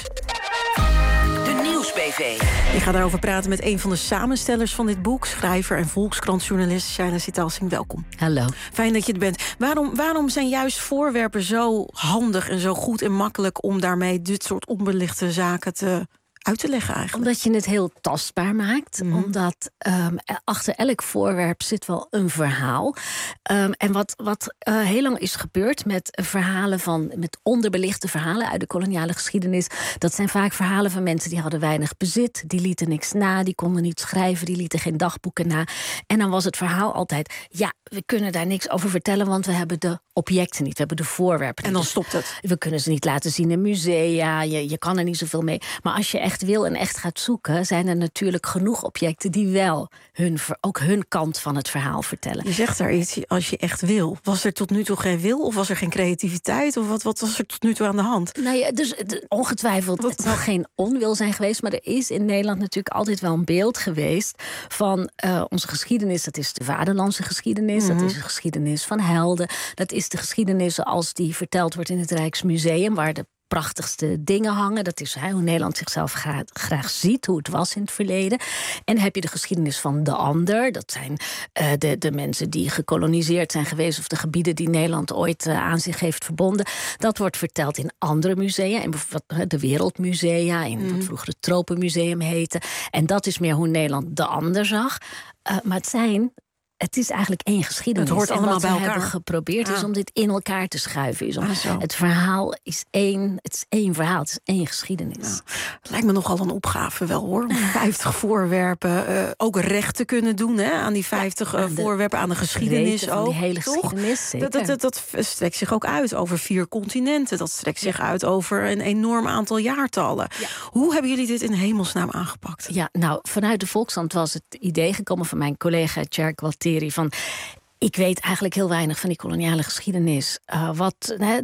De Nieuwsbv. Ik ga daarover praten met een van de samenstellers van dit boek, schrijver en Volkskrant-journalist Shaila Sitalsing. Welkom. Hallo. Fijn dat je er bent. Waarom, waarom zijn juist voorwerpen zo handig en zo goed en makkelijk om daarmee dit soort onbelichte zaken te uit te leggen eigenlijk? Omdat je het heel tastbaar maakt. Mm-hmm. Omdat um, achter elk voorwerp zit wel een verhaal. Um, en wat, wat uh, heel lang is gebeurd met verhalen van, met onderbelichte verhalen uit de koloniale geschiedenis. Dat zijn vaak verhalen van mensen die hadden weinig bezit. Die lieten niks na, die konden niet schrijven, die lieten geen dagboeken na. En dan was het verhaal altijd, ja, we kunnen daar niks over vertellen, want we hebben de objecten niet, we hebben de voorwerpen niet. En dan stopt het. We kunnen ze niet laten zien in musea, je, je kan er niet zoveel mee. Maar als je echt wil en echt gaat zoeken, zijn er natuurlijk genoeg objecten die wel hun, ook hun kant van het verhaal vertellen. Je zegt daar iets, als je echt wil. Was er tot nu toe geen wil of was er geen creativiteit? Of wat, wat was er tot nu toe aan de hand? Nou ja, dus ongetwijfeld, wat? Het zal geen onwil zijn geweest, maar er is in Nederland natuurlijk altijd wel een beeld geweest van uh, onze geschiedenis. Dat is de vaderlandse geschiedenis, mm-hmm. dat is de geschiedenis van helden. Dat is de geschiedenis zoals die verteld wordt in het Rijksmuseum, waar de prachtigste dingen hangen. Dat is hè, hoe Nederland zichzelf graag, graag ziet, hoe het was in het verleden. En dan heb je de geschiedenis van de ander. Dat zijn uh, de, de mensen die gekoloniseerd zijn geweest, of de gebieden die Nederland ooit uh, aan zich heeft verbonden. Dat wordt verteld in andere musea, in bijvoorbeeld de Wereldmusea, in mm. wat vroeger het Tropenmuseum heette. En dat is meer hoe Nederland de ander zag. Uh, maar het zijn Het is eigenlijk één geschiedenis. Het hoort allemaal en wat bij we elkaar. hebben geprobeerd ah. is om dit in elkaar te schuiven. Is om, ah, het verhaal is één, het is één verhaal, het is één geschiedenis. Ja. Het lijkt me nogal een opgave wel hoor. Om vijftig voorwerpen uh, ook recht te kunnen doen hè, aan die vijftig uh, aan de, voorwerpen, aan de geschiedenis ook. Die hele toch? geschiedenis, dat, dat, dat, dat strekt zich ook uit over vier continenten. Dat strekt zich ja. uit over een enorm aantal jaartallen. Ja. Hoe hebben jullie dit in hemelsnaam aangepakt? Ja, nou, vanuit de Volkskrant was het idee gekomen van mijn collega Tjerk Gualtieri van, ik weet eigenlijk heel weinig van die koloniale geschiedenis. Uh, wat, uh,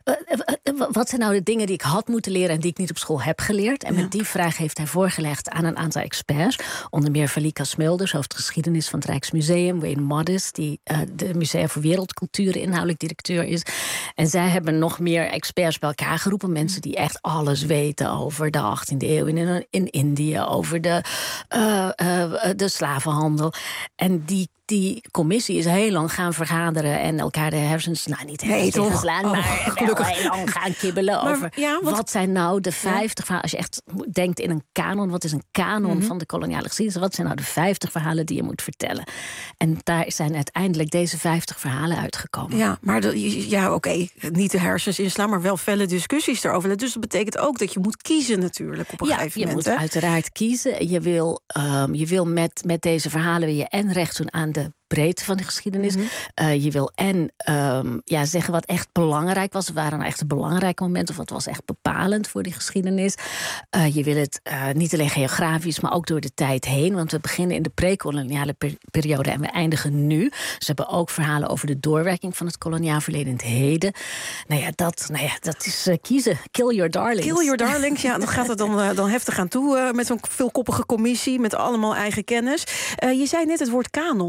uh, wat zijn nou de dingen die ik had moeten leren en die ik niet op school heb geleerd? En ja. met die vraag heeft hij voorgelegd aan een aantal experts. Onder meer Valika Smulders, hoofdgeschiedenis van het Rijksmuseum. Wayne Modest, die uh, de Musea voor Wereldculturen inhoudelijk directeur is. En zij hebben nog meer experts bij elkaar geroepen. Mensen die echt alles weten over de achttiende eeuw in, in Indië. Over de, uh, uh, de slavenhandel. En die Die commissie is heel lang gaan vergaderen en elkaar de hersens, nou niet nee, toch? slaan, oh, maar wel heel lang gaan kibbelen maar, over ja, wat, wat zijn nou de vijftig verhalen. Als je echt denkt in een kanon, wat is een kanon mm-hmm. van de koloniale geschiedenis? Wat zijn nou de vijftig verhalen die je moet vertellen? En daar zijn uiteindelijk deze vijftig verhalen uitgekomen. Ja, maar de, ja, oké, okay, niet de hersens inslaan, maar wel felle discussies erover. Dus dat betekent ook dat je moet kiezen natuurlijk op een ja, gegeven je moment. Je moet hè? uiteraard kiezen. Je wil, um, je wil met, met deze verhalen wil je en recht doen aan de breedte van de geschiedenis. Mm-hmm. Uh, je wil en um, ja, zeggen wat echt belangrijk was. Waren nou echt een belangrijk moment of wat was echt bepalend voor die geschiedenis. Uh, je wil het uh, niet alleen geografisch, maar ook door de tijd heen. Want we beginnen in de pre-koloniale per- periode en we eindigen nu. Ze hebben ook verhalen over de doorwerking van het koloniaal verleden in het heden. Nou ja, dat, nou ja, dat is uh, kiezen. Kill your darlings. Kill your darlings, ja, dan gaat het dan, uh, dan heftig aan toe uh, met zo'n veelkoppige commissie met allemaal eigen kennis. Uh, je zei net het woord kanon. En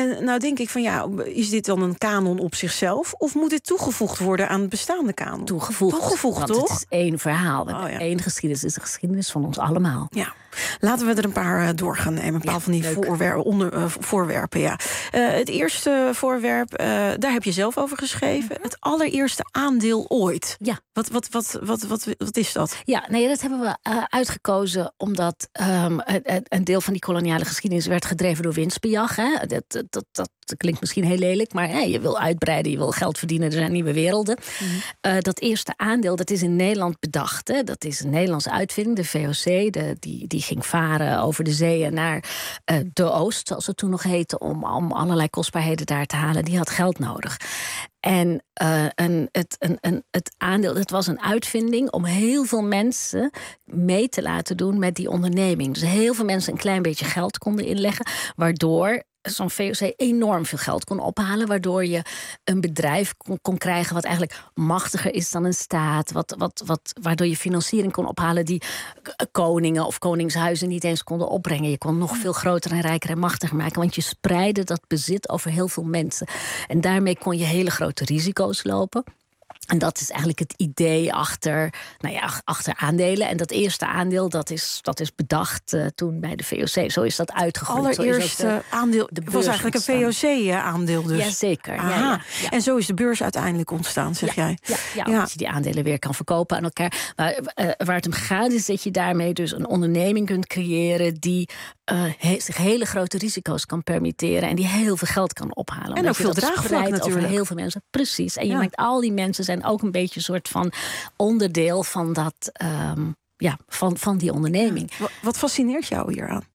En nou denk ik van ja, is dit dan een kanon op zichzelf? Of moet dit toegevoegd worden aan het bestaande kanon? Toegevoegd. Toegevoegd, want toch? het is één verhaal. Oh, ja. Eén geschiedenis is de geschiedenis van ons allemaal. Ja. Laten we er een paar uh, door gaan nemen. Een paar ja, van die voorwer- onder, uh, voorwerpen. Ja. Uh, het eerste voorwerp, uh, daar heb je zelf over geschreven. Mm-hmm. Het allereerste aandeel ooit. Ja. Wat, wat, wat, wat, wat, wat is dat? Ja, nee, dat hebben we uh, uitgekozen omdat um, een deel van die koloniale geschiedenis werd gedreven door winstbejag. Hè? Dat, dat, dat, dat klinkt misschien heel lelijk, maar hè, je wil uitbreiden, je wil geld verdienen, er zijn nieuwe werelden. Mm-hmm. Uh, dat eerste aandeel, dat is in Nederland bedacht. Hè? Dat is een Nederlandse uitvinding, de V O C, de, die, die ging varen over de zeeën naar uh, de Oost, zoals het toen nog heette, om, om allerlei kostbaarheden daar te halen. Die had geld nodig. En uh, een, het, een, een, het aandeel, het was een uitvinding om heel veel mensen mee te laten doen met die onderneming. Dus heel veel mensen een klein beetje geld konden inleggen, waardoor zo'n V O C enorm veel geld kon ophalen, waardoor je een bedrijf kon, kon krijgen wat eigenlijk machtiger is dan een staat, wat, wat, wat, waardoor je financiering kon ophalen die koningen of koningshuizen niet eens konden opbrengen. Je kon nog veel groter en rijker en machtiger maken, want je spreidde dat bezit over heel veel mensen. En daarmee kon je hele grote risico's lopen. En dat is eigenlijk het idee achter, nou ja, achter aandelen. En dat eerste aandeel, dat is, dat is bedacht uh, toen bij de V O C. Zo is dat uitgegroeid. Allereerste de, aandeel de was eigenlijk een V O C-aandeel dus. Jazeker. Ja, ja, ja. En zo is de beurs uiteindelijk ontstaan, zeg ja, jij. Ja, ja, ja, omdat je die aandelen weer kan verkopen aan elkaar. Maar uh, waar het om gaat is dat je daarmee dus een onderneming kunt creëren die uh, he, zich hele grote risico's kan permitteren en die heel veel geld kan ophalen. En ook veel draagvlak natuurlijk. Over heel veel mensen. Precies. En je ja. maakt al die mensen zijn ook een beetje een soort van onderdeel van dat, um, ja, van, van die onderneming. Ja. Wat fascineert jou hieraan?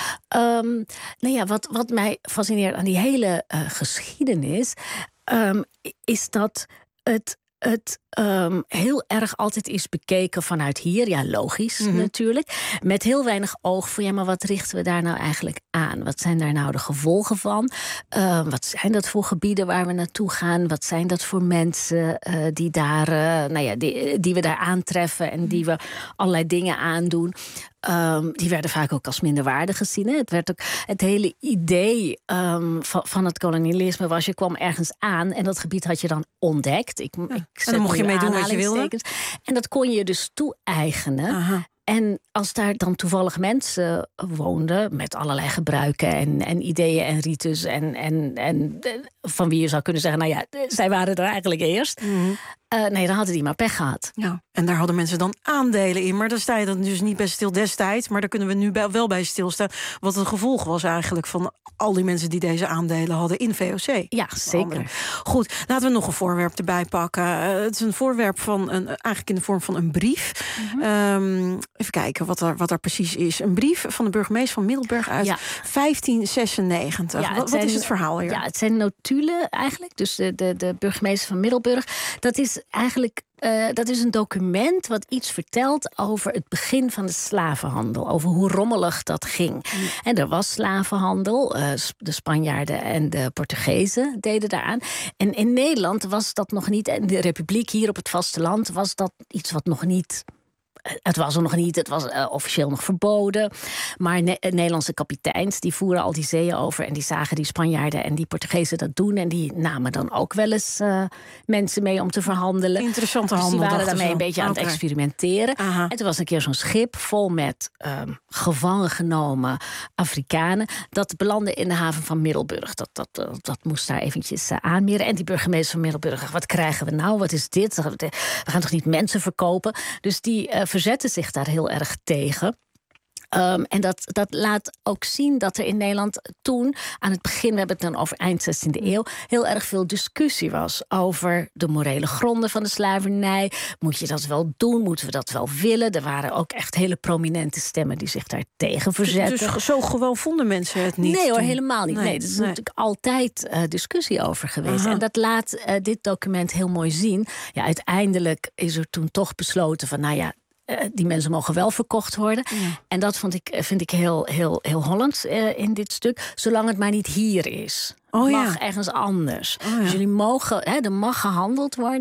Um, nou ja, wat, wat mij fascineert aan die hele uh, geschiedenis um, is dat het het um, heel erg altijd is bekeken vanuit hier. Ja, logisch mm-hmm. natuurlijk. Met heel weinig oog voor, ja, maar wat richten we daar nou eigenlijk aan? Wat zijn daar nou de gevolgen van? Uh, wat zijn dat voor gebieden waar we naartoe gaan? Wat zijn dat voor mensen uh, die, daar, uh, nou ja, die, die we daar aantreffen en die we allerlei dingen aandoen? Um, die werden vaak ook als minderwaardig gezien. Hè? Het werd ook het hele idee um, van, van het kolonialisme was, je kwam ergens aan en dat gebied had je dan ontdekt. Ik, ja. ik en dan mocht je mee doen wat je wilde. En dat kon je dus toe-eigenen. Aha. En als daar dan toevallig mensen woonden met allerlei gebruiken en, en ideeën en rites en, en, en van wie je zou kunnen zeggen, nou ja, zij waren er eigenlijk eerst. Mm-hmm. Uh, nee, dan hadden die maar pech gehad. Ja, en daar hadden mensen dan aandelen in. Maar daar sta je dan dus niet bij stil destijds. Maar daar kunnen we nu bij, wel bij stilstaan. Wat het gevolg was eigenlijk van al die mensen die deze aandelen hadden in V O C. Ja, zeker. Goed, laten we nog een voorwerp erbij pakken. Uh, het is een voorwerp van een, eigenlijk in de vorm van een brief. Mm-hmm. Um, even kijken wat er, wat er precies is. Een brief van de burgemeester van Middelburg uit ja. vijftien zesennegentig. Ja, wat, zijn, wat is het verhaal hier? Ja, het zijn notulen eigenlijk. Dus de, de, de burgemeester van Middelburg. Dat is eigenlijk uh, dat is een document wat iets vertelt over het begin van de slavenhandel. Over hoe rommelig dat ging. Mm. En er was slavenhandel. Uh, de Spanjaarden en de Portugezen deden daaraan. En in Nederland was dat nog niet. En de Republiek hier op het vasteland was dat iets wat nog niet. Het was er nog niet, het was uh, officieel nog verboden. Maar ne- Nederlandse kapiteins die voeren al die zeeën over en die zagen die Spanjaarden en die Portugezen dat doen. En die namen dan ook wel eens uh, mensen mee om te verhandelen. Interessante dus handel. Die waren daarmee zo. een beetje aan okay. het experimenteren. Aha. En toen was een keer zo'n schip vol met um, gevangen genomen Afrikanen. Dat belandde in de haven van Middelburg. Dat, dat, dat, dat moest daar eventjes uh, aanmeren. En die burgemeester van Middelburg, wat krijgen we nou? Wat is dit? We gaan toch niet mensen verkopen? Dus die uh, verzetten zich daar heel erg tegen. Um, en dat, dat laat ook zien dat er in Nederland toen, aan het begin, we hebben het dan over eind zestiende eeuw, heel erg veel discussie was over de morele gronden van de slavernij. Moet je dat wel doen? Moeten we dat wel willen? Er waren ook echt hele prominente stemmen die zich daar tegen verzetten. Dus zo gewoon vonden mensen het niet? Nee hoor, toen. helemaal niet. Nee, nee, er is nee. natuurlijk altijd uh, discussie over geweest. Aha. En dat laat uh, dit document heel mooi zien. Ja, uiteindelijk is er toen toch besloten van, nou ja, Uh, die mensen mogen wel verkocht worden. Ja. En dat vond ik, vind ik heel, heel, heel Hollands uh, in dit stuk. Zolang het maar niet hier is. Oh, mag ja. ergens anders. Oh, ja. Dus jullie mogen, hè, er mag gehandeld worden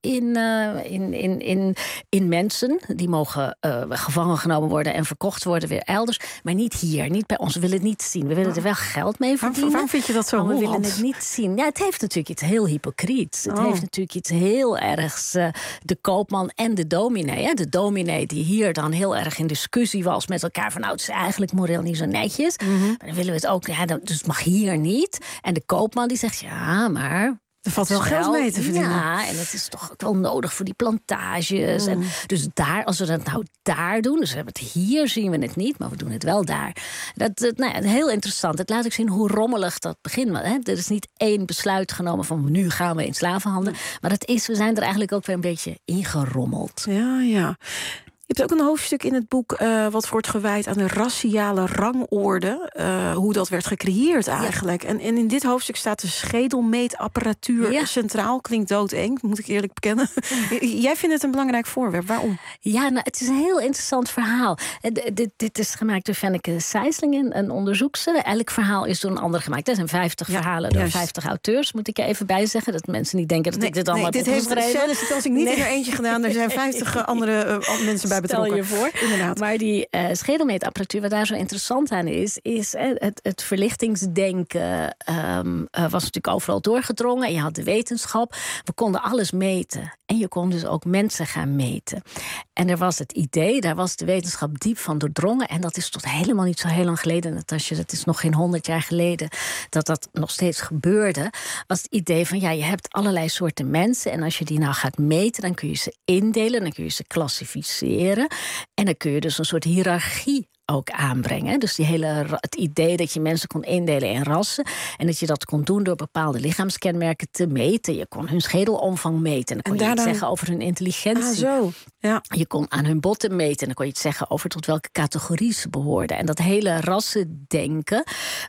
in, uh, in, in, in, in mensen. Die mogen uh, gevangen genomen worden en verkocht worden weer elders. Maar niet hier, niet bij ons. We willen het niet zien. We willen er wel geld mee verdienen. Waarom vind je dat zo? Maar we willen het niet zien. Ja, het heeft natuurlijk iets heel hypocriets. Het oh. heeft natuurlijk iets heel ergs. Uh, de koopman en de dominee. Hè? De dominee die hier dan heel erg in discussie was met elkaar. Van nou, het is eigenlijk moreel niet zo netjes. Mm-hmm. Maar dan willen we het ook. Ja, dus het mag hier niet. En de koopman die zegt, ja, maar... Er valt wel geld mee te verdienen. Ja, en het is toch ook wel nodig voor die plantages. Mm. En dus daar, als we dat nou daar doen... dus we hebben het hier, zien we het niet, maar we doen het wel daar. Dat, dat nou ja, heel interessant. Het laat ook zien hoe rommelig dat begint. Hè? Er is niet één besluit genomen van... nu gaan we in slavenhandel. Mm. Maar dat is, we zijn er eigenlijk ook weer een beetje ingerommeld. Ja, ja. Je hebt ook een hoofdstuk in het boek uh, wat wordt gewijd aan de raciale rangorde. Uh, hoe dat werd gecreëerd eigenlijk. Ja. En, en in dit hoofdstuk staat de schedelmeetapparatuur ja. centraal. Klinkt doodeng, moet ik eerlijk bekennen. Jij vindt het een belangrijk voorwerp. Waarom? Ja, nou, het is een heel interessant verhaal. D- dit, dit is gemaakt door Fenneke Sijslingen, een onderzoekster. Elk verhaal is door een ander gemaakt. Er zijn vijftig ja, verhalen door juist. vijftig auteurs, moet ik er even bij zeggen. Dat mensen niet denken dat nee, ik dit allemaal nee, heb opgeschreven. Dit heeft als ik niet nee. in er eentje gedaan. Er zijn vijftig andere uh, mensen bij betrokken. Stel je voor. Inderdaad. Maar die uh, schedelmeetapparatuur, wat daar zo interessant aan is... is uh, het, het verlichtingsdenken um, uh, was natuurlijk overal doorgedrongen. En je had de wetenschap. We konden alles meten. En je kon dus ook mensen gaan meten. En er was het idee, daar was de wetenschap diep van doordrongen. En dat is tot helemaal niet zo heel lang geleden, Natasja. Dat is nog geen honderd jaar geleden dat dat nog steeds gebeurde. Was het idee van, ja, je hebt allerlei soorten mensen. En als je die nou gaat meten, dan kun je ze indelen. Dan kun je ze klassificeren. En dan kun je dus een soort hiërarchie ook aanbrengen. Dus die hele, het idee dat je mensen kon indelen in rassen... en dat je dat kon doen door bepaalde lichaamskenmerken te meten. Je kon hun schedelomvang meten. En dan kon en je daarna... iets zeggen over hun intelligentie. Ah, zo. Ja. Je kon aan hun botten meten. En dan kon je iets zeggen over tot welke categorie ze behoorden. En dat hele rassendenken...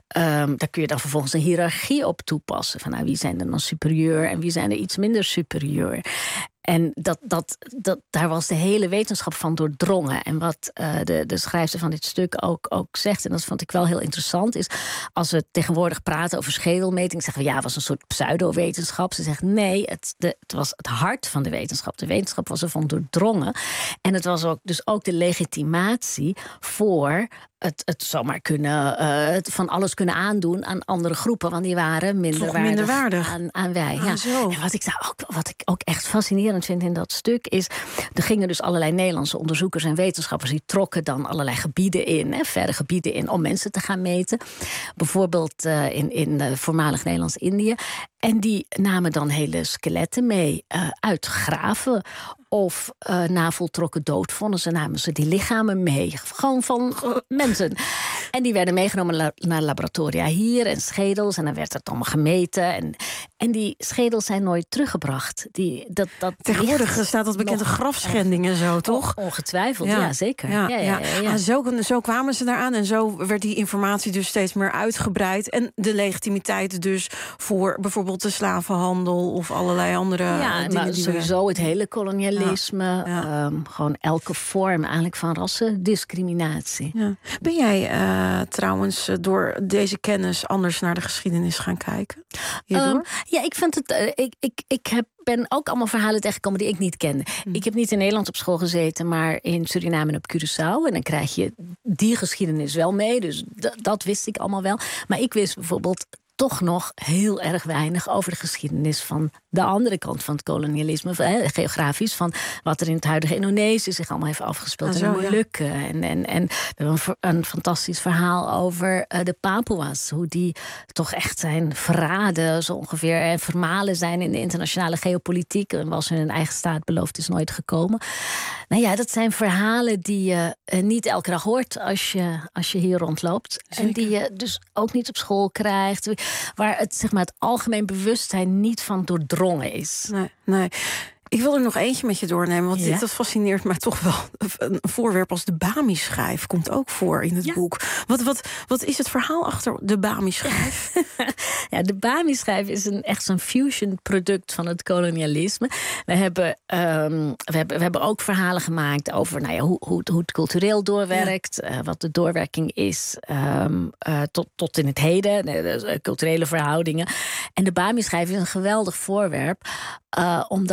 Um, daar kun je dan vervolgens een hiërarchie op toepassen. Van nou, wie zijn er dan superieur en wie zijn er iets minder superieur. En dat, dat, dat, daar was de hele wetenschap van doordrongen. En wat uh, de, de schrijfster van dit stuk ook, ook zegt... en dat vond ik wel heel interessant... is als we tegenwoordig praten over schedelmeting... zeggen we ja, het was een soort pseudowetenschap. Ze zegt nee, het, de, het was het hart van de wetenschap. De wetenschap was ervan doordrongen. En het was ook, dus ook de legitimatie voor... Het, het zomaar kunnen, uh, het van alles kunnen aandoen aan andere groepen... want die waren minderwaardig, minderwaardig. Aan, aan wij. Ah, ja. zo. En wat ik, nou ook, wat ik ook echt fascinerend vind in dat stuk is... er gingen dus allerlei Nederlandse onderzoekers en wetenschappers... die trokken dan allerlei gebieden in, hè, verre gebieden in... om mensen te gaan meten. Bijvoorbeeld uh, in, in uh, voormalig Nederlands-Indië. En die namen dan hele skeletten mee uh, uit graven... of uh, na voltrokken doodvonnissen namen ze die lichamen mee. Gewoon van uh, mensen. En die werden meegenomen la- naar laboratoria hier en schedels. En dan werd het allemaal gemeten. En, en die schedels zijn nooit teruggebracht. Die, dat, dat Tegenwoordig staat dat bekende grafschendingen zo, toch? Ongetwijfeld, ja, ja zeker. Ja, ja, ja, ja, ja, ja. Ah, zo, zo kwamen ze daaraan. En zo werd die informatie dus steeds meer uitgebreid. En de legitimiteit dus voor bijvoorbeeld de slavenhandel... of allerlei andere ja, dingen. Maar die sowieso we... het hele kolonialisme. Ja, ja. Um, gewoon elke vorm eigenlijk van rassendiscriminatie. Ja. Ben jij uh, trouwens door deze kennis anders naar de geschiedenis gaan kijken? Um, ja, ik vind het... Uh, ik, ik, ik heb ben ook allemaal verhalen tegengekomen die ik niet kende. Mm. Ik heb niet in Nederland op school gezeten, maar in Suriname en op Curaçao. En dan krijg je die geschiedenis wel mee. Dus d- dat wist ik allemaal wel. Maar ik wist bijvoorbeeld toch nog heel erg weinig over de geschiedenis van de andere kant van het kolonialisme, eh, geografisch, van wat er in het huidige Indonesië zich allemaal heeft afgespeeld in de Molukken. Ja. En, en, en we hebben een, een fantastisch verhaal over uh, de Papua's, hoe die toch echt zijn verraden, zo ongeveer, en vermalen zijn in de internationale geopolitiek, en was hun eigen staat beloofd is nooit gekomen. Nou ja, dat zijn verhalen die je uh, niet elke dag hoort als je, als je hier rondloopt. Zeker. En die je dus ook niet op school krijgt, waar het, zeg maar, het algemeen bewustzijn niet van doordrongen is. Nee, nee. Ik wil er nog eentje met je doornemen, want ja? dit dat fascineert mij toch wel. Een voorwerp als de Bami-schijf komt ook voor in het ja. boek. Wat, wat, wat is het verhaal achter de Bami-schijf? Ja, de Bami-schijf is een, echt zo'n fusion-product van het kolonialisme. We hebben, um, we hebben, we hebben ook verhalen gemaakt over nou ja, hoe, hoe, hoe het cultureel doorwerkt, ja. uh, wat de doorwerking is um, uh, tot, tot in het heden, de, de culturele verhoudingen. En de Bami-schijf is een geweldig voorwerp, uh, omdat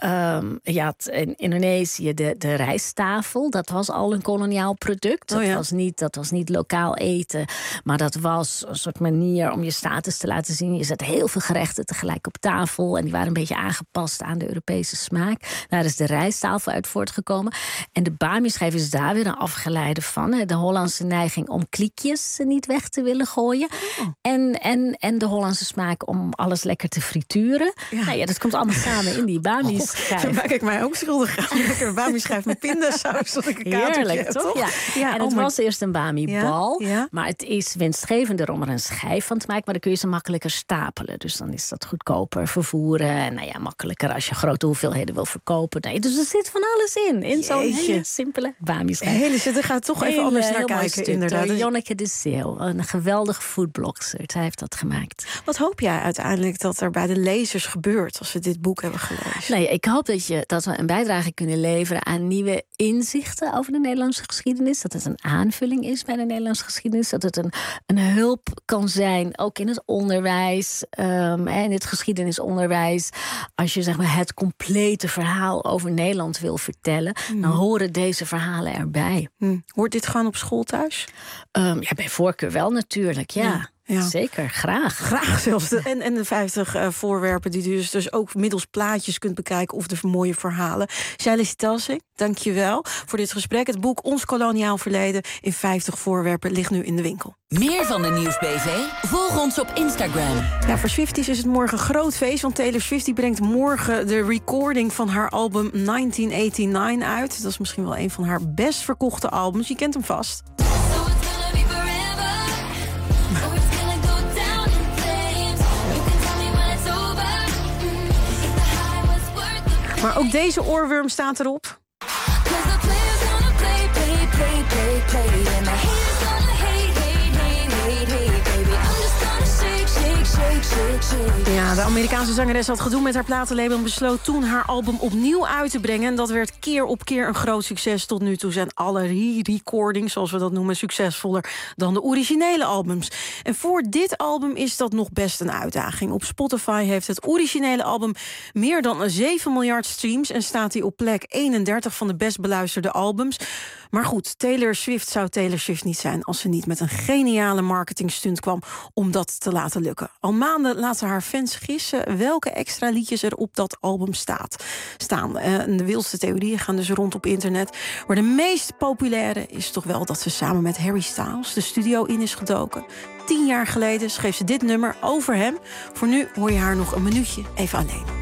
Um, je had in Indonesië de, de rijsttafel. Dat was al een koloniaal product. Dat, oh ja. was niet, dat was niet lokaal eten. Maar dat was een soort manier om je status te laten zien. Je zet heel veel gerechten tegelijk op tafel. En die waren een beetje aangepast aan de Europese smaak. Daar is de rijsttafel uit voortgekomen. En de Bami-schijf is daar weer een afgeleide van. Hè. De Hollandse neiging om kliekjes niet weg te willen gooien. Oh. En, en, en de Hollandse smaak om alles lekker te frituren. Ja. Nou ja, dat komt allemaal samen in die Bami-schijf. Oh, daar maak ik mij ook schuldig aan. Lekker Bami-schijf met pindasaus. Dat ik een heerlijk, heb, toch? Ja. Ja, en het oh was eerst een Bami-bal. Ja. Ja. Maar het is winstgevender om er een schijf van te maken. Maar dan kun je ze makkelijker stapelen. Dus dan is dat goedkoper vervoeren. En nou ja, makkelijker als je grote hoeveelheden wil verkopen. Nee, dus er zit van alles in. In zo'n hele simpele Bami-schijf. Hele zit, er gaat toch hele, even anders naar kijken. Stuk, inderdaad. Door Jonneke de Zeeuw. Een geweldige foodblogster. Zij heeft dat gemaakt. Wat hoop jij uiteindelijk dat er bij de lezers gebeurt als we dit boek hebben gelezen? Nee, ik hoop dat, je, dat we een bijdrage kunnen leveren aan nieuwe inzichten over de Nederlandse geschiedenis. Dat het een aanvulling is bij de Nederlandse geschiedenis. Dat het een, een hulp kan zijn, ook in het onderwijs, um, in het geschiedenisonderwijs. Als je zeg maar, het complete verhaal over Nederland wil vertellen, mm. dan horen deze verhalen erbij. Mm. Hoort dit gewoon op school thuis? Um, ja, bij voorkeur wel natuurlijk, ja. ja. Ja. Zeker, graag. Graag zelfs. De, en, en de vijftig uh, voorwerpen die je dus, dus ook middels plaatjes kunt bekijken of de mooie verhalen. Shaila Sitalsing, dank je wel voor dit gesprek. Het boek Ons Koloniaal Verleden in vijftig voorwerpen ligt nu in de winkel. Meer van de Nieuwsbv? Volg ons op Instagram. Ja, voor Swifties is het morgen een groot feest, want Taylor Swift die brengt morgen de recording van haar album negentien negenennegentig uit. Dat is misschien wel een van haar best verkochte albums. Je kent hem vast. Maar ook deze oorworm staat erop. Ja, de Amerikaanse zangeres had gedoe met haar platenlabel en besloot toen haar album opnieuw uit te brengen. En dat werd keer op keer een groot succes. Tot nu toe zijn alle re-recordings, zoals we dat noemen, succesvoller dan de originele albums. En voor dit album is dat nog best een uitdaging. Op Spotify heeft het originele album meer dan zeven miljard streams en staat hij op plek eenendertig van de best beluisterde albums. Maar goed, Taylor Swift zou Taylor Swift niet zijn als ze niet met een geniale marketingstunt kwam om dat te laten lukken. Al maanden laten haar fans gissen welke extra liedjes er op dat album staat, staan. En de wildste theorieën gaan dus rond op internet. Maar de meest populaire is toch wel dat ze samen met Harry Styles de studio in is gedoken. Tien jaar geleden schreef ze dit nummer over hem. Voor nu hoor je haar nog een minuutje even alleen.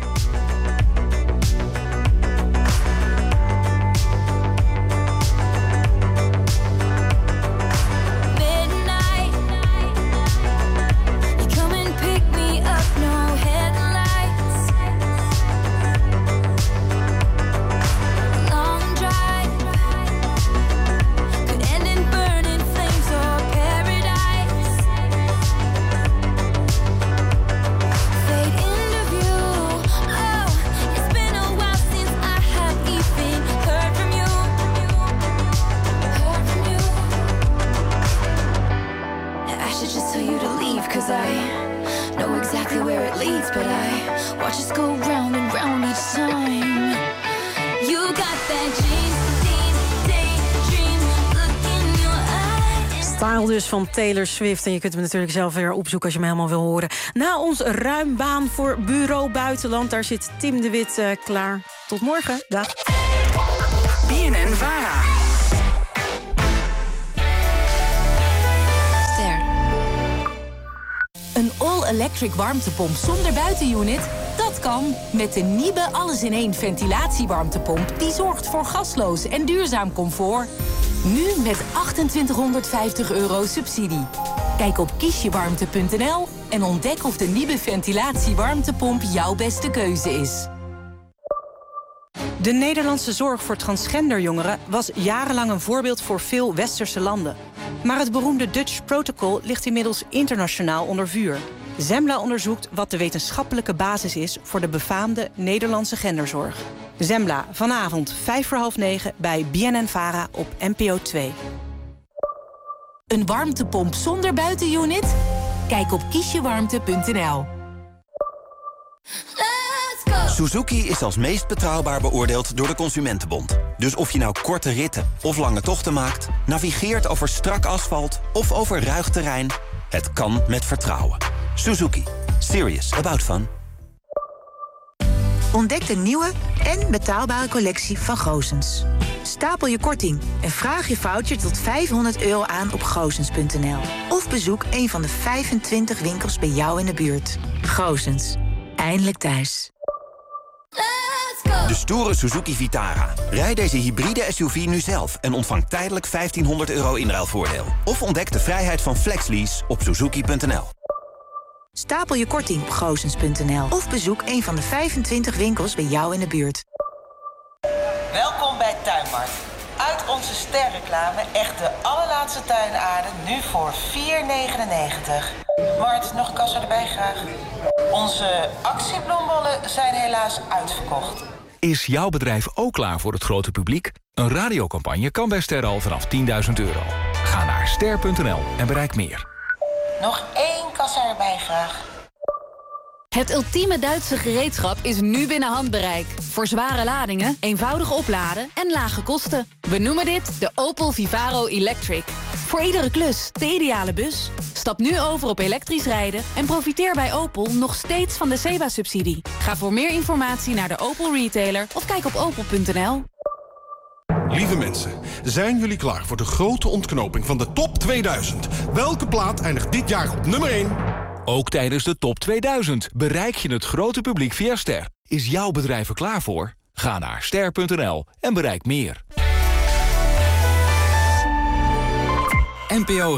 Dus van Taylor Swift. En je kunt hem natuurlijk zelf weer opzoeken als je hem helemaal wil horen. Na ons ruim baan voor Bureau Buitenland. Daar zit Tim de Wit uh, klaar. Tot morgen. Dag. B N N Vara. Ster. Een all-electric warmtepomp zonder buitenunit? Dat kan met de Niebe alles-in-één ventilatiewarmtepomp. Die zorgt voor gasloos en duurzaam comfort. Nu met achtentwintighonderdvijftig euro subsidie. Kijk op kiesjewarmte punt n l en ontdek of de nieuwe ventilatiewarmtepomp jouw beste keuze is. De Nederlandse zorg voor transgenderjongeren was jarenlang een voorbeeld voor veel westerse landen. Maar het beroemde Dutch Protocol ligt inmiddels internationaal onder vuur. Zembla onderzoekt wat de wetenschappelijke basis is voor de befaamde Nederlandse genderzorg. Zembla, vanavond vijf voor half negen bij B N N Vara op N P O twee. Een warmtepomp zonder buitenunit? Kijk op kiesjewarmte punt n l. Suzuki is als meest betrouwbaar beoordeeld door de Consumentenbond. Dus of je nou korte ritten of lange tochten maakt, navigeert over strak asfalt of over ruig terrein, het kan met vertrouwen. Suzuki. Serious about fun. Ontdek de nieuwe en betaalbare collectie van Goossens. Stapel je korting en vraag je voucher tot vijfhonderd euro aan op goosens punt n l. Of bezoek een van de vijfentwintig winkels bij jou in de buurt. Goossens. Eindelijk thuis. De stoere Suzuki Vitara. Rijd deze hybride S U V nu zelf en ontvang tijdelijk vijftienhonderd euro inruilvoordeel. Of ontdek de vrijheid van FlexLease op suzuki punt n l. Stapel je korting op goosens punt n l. Of bezoek een van de vijfentwintig winkels bij jou in de buurt. Welkom bij Tuinmart. Uit onze sterreclame echt de allerlaatste tuinaarden nu voor vier negenennegentig. Mart, nog een kassa erbij graag. Onze actiebloembollen zijn helaas uitverkocht. Is jouw bedrijf ook klaar voor het grote publiek? Een radiocampagne kan bij Ster al vanaf tienduizend euro. Ga naar ster punt n l en bereik meer. Nog één kassa erbij graag. Het ultieme Duitse gereedschap is nu binnen handbereik. Voor zware ladingen, eenvoudig opladen en lage kosten. We noemen dit de Opel Vivaro Electric. Voor iedere klus de ideale bus. Stap nu over op elektrisch rijden en profiteer bij Opel nog steeds van de S E B A-subsidie. Ga voor meer informatie naar de Opel retailer of kijk op opel punt n l. Lieve mensen, zijn jullie klaar voor de grote ontknoping van de top tweeduizend? Welke plaat eindigt dit jaar op nummer één? Ook tijdens de top tweeduizend bereik je het grote publiek via Ster. Is jouw bedrijf er klaar voor? Ga naar ster punt n l en bereik meer. N P O